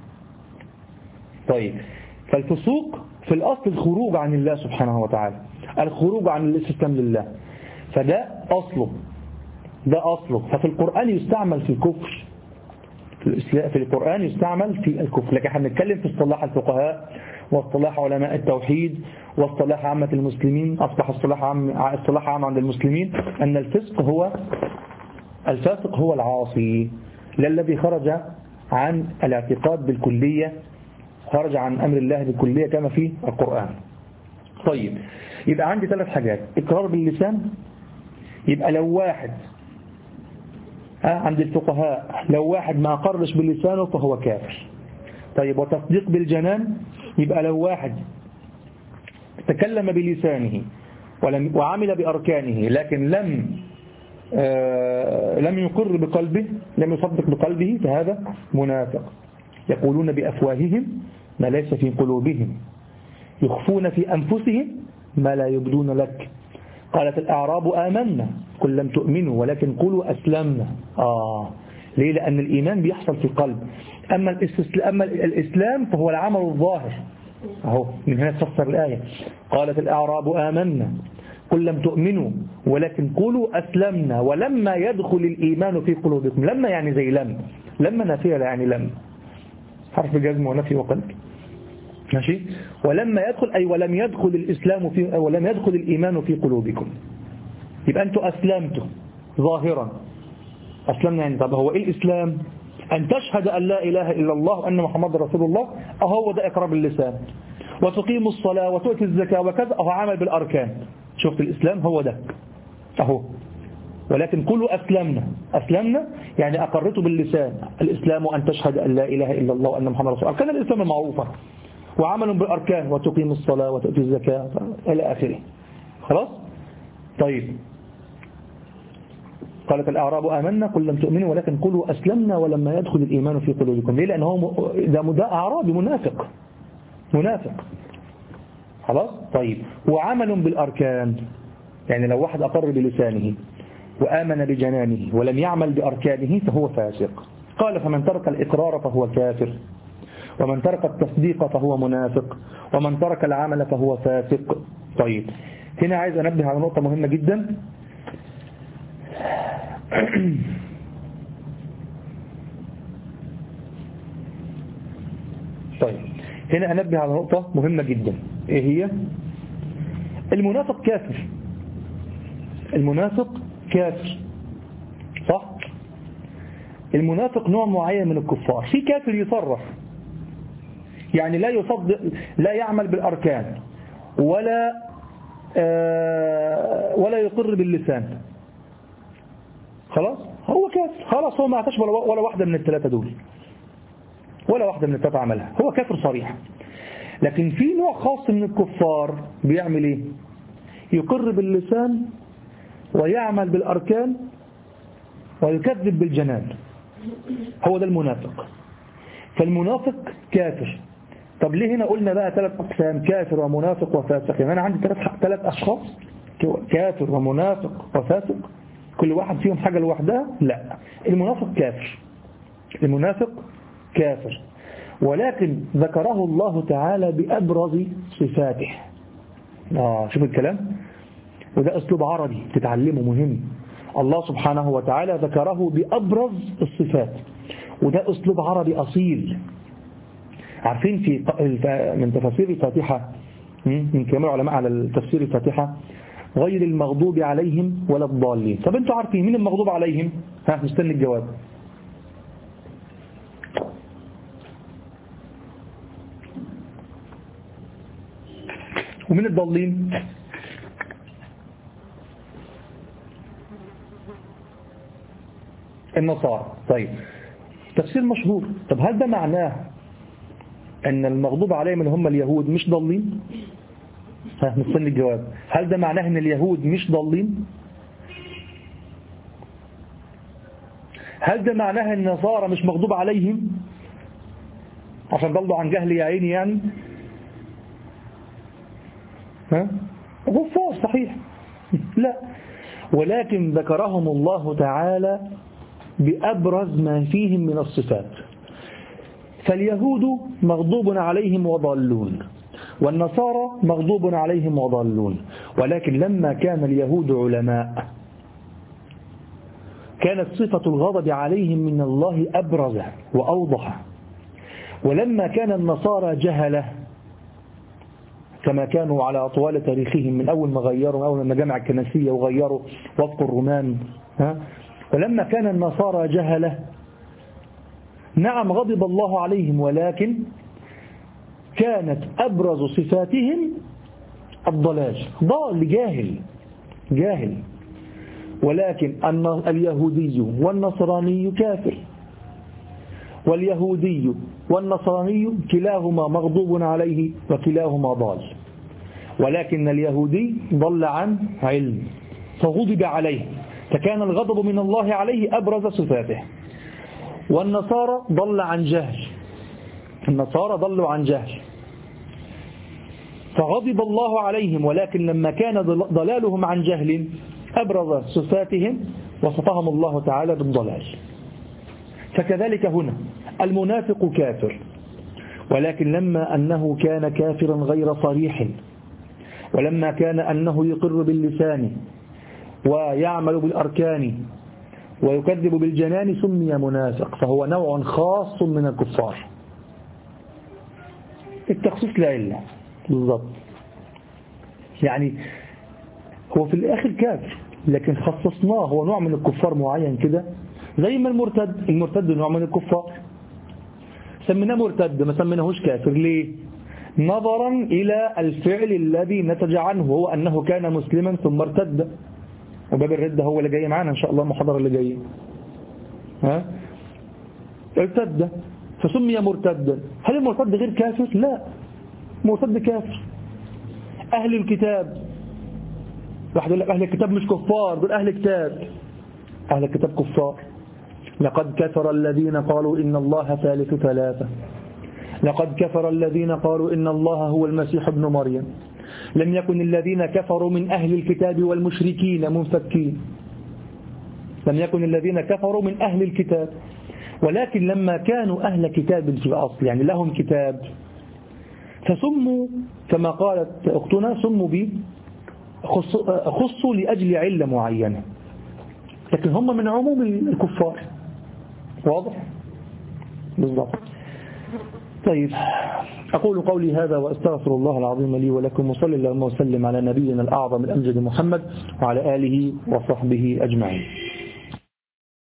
طيب، فالفسوق في الأصل الخروج عن الله سبحانه وتعالى، الخروج عن الاستسلام لله، فده أصله، ده أصله. ففي القرآن يستعمل في الكفر، في القرآن يستعمل في الكفر، لكن احنا بنتكلم في اصطلاح الفقهاء واصطلاح علماء التوحيد واصطلاح عامة المسلمين. أصبح اصطلاح عام اصطلاح عام عند المسلمين أن الفسق هو الفاسق هو العاصي، لا الذي خرج عن الاعتقاد بالكلية، خرج عن أمر الله بالكلية كما في القرآن. طيب، يبقى عندي ثلاث حاجات: إقرار باللسان، يبقى لو واحد عند الفقهاء لو واحد ما أقرش بلسانه فهو كافر. طيب، وتصديق بالجنان، يبقى لو واحد تكلم بلسانه ولم وعمل بأركانه لكن لم آه لم يقر بقلبه، لم يصدق بقلبه، فهذا منافق. يقولون بأفواههم ما ليس في قلوبهم، يخفون في أنفسهم ما لا يبدون لك. قالت الأعراب آمنا قل لم تؤمنوا ولكن قولوا أسلمنا. آه ليه؟ لأن الإيمان بيحصل في القلب. أما الإسلام, أما الإسلام فهو العمل الظاهر. أهو من هنا تفسر الآية. قالت الأعراب آمنا قل لم تؤمنوا ولكن قولوا أسلمنا ولما يدخل الإيمان في قلوبكم. لما يعني زي لم، لما نافية يعني لم، حرف جزم ونفي وقلب، ماشي. ولما يدخل أي ولم يدخل الإسلام في ولم يدخل الإيمان في قلوبكم. يبقى أنتوا أسلمتوا ظاهرا، أسلمنا يعني. طب هو إيه الإسلام؟ أن تشهد أن لا إله إلا الله وأن محمد رسول الله، أهو ده إقرار باللسان، وتقيم الصلاة وتؤتي الزكاة وكذا، أهو عمل بالأركان. شفت الإسلام هو ده أهو. ولكن كله أسلمنا، أسلمنا يعني أقرته باللسان. الإسلام أن تشهد أن لا إله إلا الله وأن محمد رسول الله، أركان الإسلام المعروفة، وعمل بالأركان وتقيم الصلاة وتؤتي الزكاة إلى آخره. خلاص؟ طيب، قالت الأعراب آمنا قل لم تؤمنوا ولكن قولوا أسلمنا ولما يدخل الإيمان في قلوبكم. ليه؟ لأن هو ده ده أعرابي منافق، منافق. خلاص؟ طيب، وعمل بالأركان، يعني لو واحد أقر بلسانه وآمن بجنانه ولم يعمل بأركانه فهو فاسق. قال فمن ترك الإقرار فهو كافر، ومن ترك التصديق فهو منافق، ومن ترك العمل فهو فاسق. طيب، هنا عايز أنبه على نقطة مهمة جدا. طيب، هنا أنبه على نقطة مهمة جدا. إيه هي؟ المنافق كافر، المنافق كافر، صح؟ المنافق نوع معين من الكفار. في كافر يصرح، يعني لا يصدق، لا يعمل بالأركان، ولا آه ولا يقر باللسان. خلاص هو كافر، خلاص هو ما اعتش ولا, ولا واحدة من الثلاثة دول، ولا واحدة من الثلاثة عملها، هو كافر صريح. لكن في نوع خاص من الكفار بيعمل ايه؟ يقر باللسان ويعمل بالأركان ويكذب بالجنان. هو ده المنافق. فالمنافق كافر. طب ليه هنا قلنا بقى ثلاث أقسام: كافر ومنافق وفاسق؟ يعني أنا عندي ثلاث ثلاث أشخاص، كافر ومنافق وفاسق، كل واحد فيهم حاجة لوحدها؟ لا، المنافق كافر، المنافق كافر، ولكن ذكره الله تعالى بأبرز صفاته. آه شوف الكلام، وده أسلوب عربي تتعلمه مهم. الله سبحانه وتعالى ذكره بأبرز الصفات، وده أسلوب عربي أصيل. عارفين في من تفسير الفاتحة، من كلام العلماء على تفسير الفاتحة: غير المغضوب عليهم ولا الضالين. طب انتوا عارفين مين المغضوب عليهم؟ ها، مستني الجواب. ومين الضالين؟ النصارى. طيب، تفسير مشهور. طب هل ده معناه أن المغضوب عليهم اللي هم اليهود مش ضالين؟ ها نستنى الجواب. هل ده معناه أن اليهود مش ضالين؟ هل ده معناه أن النصارى مش مغضوب عليهم عشان ضلوا عن جهل يا عيني يعني؟ ها غفار صحيح. لا، ولكن ذكرهم الله تعالى بأبرز ما فيهم من الصفات. فاليهود مغضوب عليهم وضالون، والنصارى مغضوب عليهم وضالون، ولكن لما كان اليهود علماء كانت صفة الغضب عليهم من الله أبرز وأوضح، ولما كان النصارى جهلة كما كانوا على طوال تاريخهم من أول ما غيروا أول ما جمع الكنسية وغيروا وفق الرومان، ها؟ ولما كان النصارى جهلة نعم غضب الله عليهم، ولكن كانت أبرز صفاتهم الضلال، ضال جاهل جاهل. ولكن اليهودي والنصراني كافر، واليهودي والنصراني كلاهما مغضوب عليه وكلاهما ضال، ولكن اليهودي ضل عن علم فغضب عليه فكان الغضب من الله عليه أبرز صفاته، والنصارى ضل عن جهل النصارى ضلوا عن جهل فغضب الله عليهم، ولكن لما كان ضلالهم عن جهل أبرز صفاتهم وصفهم الله تعالى بالضلال. فكذلك هنا المنافق كافر، ولكن لما أنه كان كافرا غير صريح، ولما كان أنه يقر باللسان ويعمل بالأركان ويكذب بالجنان سمي منافق، فهو نوع خاص من الكفار. التخصيص لا إلا بالضبط، يعني هو في الآخر كافر لكن خصصناه هو نوع من الكفار معين كده، زي ما المرتد المرتد نوع من الكفار سميناه مرتد ما سميناهوش كافر. ليه؟ نظرا إلى الفعل الذي نتج عنه هو أنه كان مسلما ثم ارتد، وباب الردة هو اللي جاي معنا إن شاء الله المحاضرة اللي جاية. ها ارتد فسمي مرتدا. هل المرتد غير كافر؟ لا، مرتد كافر. أهل الكتاب واحد يقول لك أهل الكتاب مش كفار، دول أهل الكتاب أهل الكتاب كفار. لقد كفر الذين قالوا إن الله ثالث ثلاثة، لقد كفر الذين قالوا إن الله هو المسيح ابن مريم، لم يكن الذين كفروا من أهل الكتاب والمشركين منفكين، لم يكن الذين كفروا من أهل الكتاب، ولكن لما كانوا أهل كتاب في الأصل يعني لهم كتاب فسموا كما قالت أختنا سموا به خصوا لأجل علة معينة، لكن هم من عموم الكفار. واضح؟ بالضبط. طيب، أقول قولي هذا وأستغفر الله العظيم لي ولكم، وصلى اللهم وسلم على نبينا الأعظم الأمجد محمد وعلى آله وصحبه أجمعين.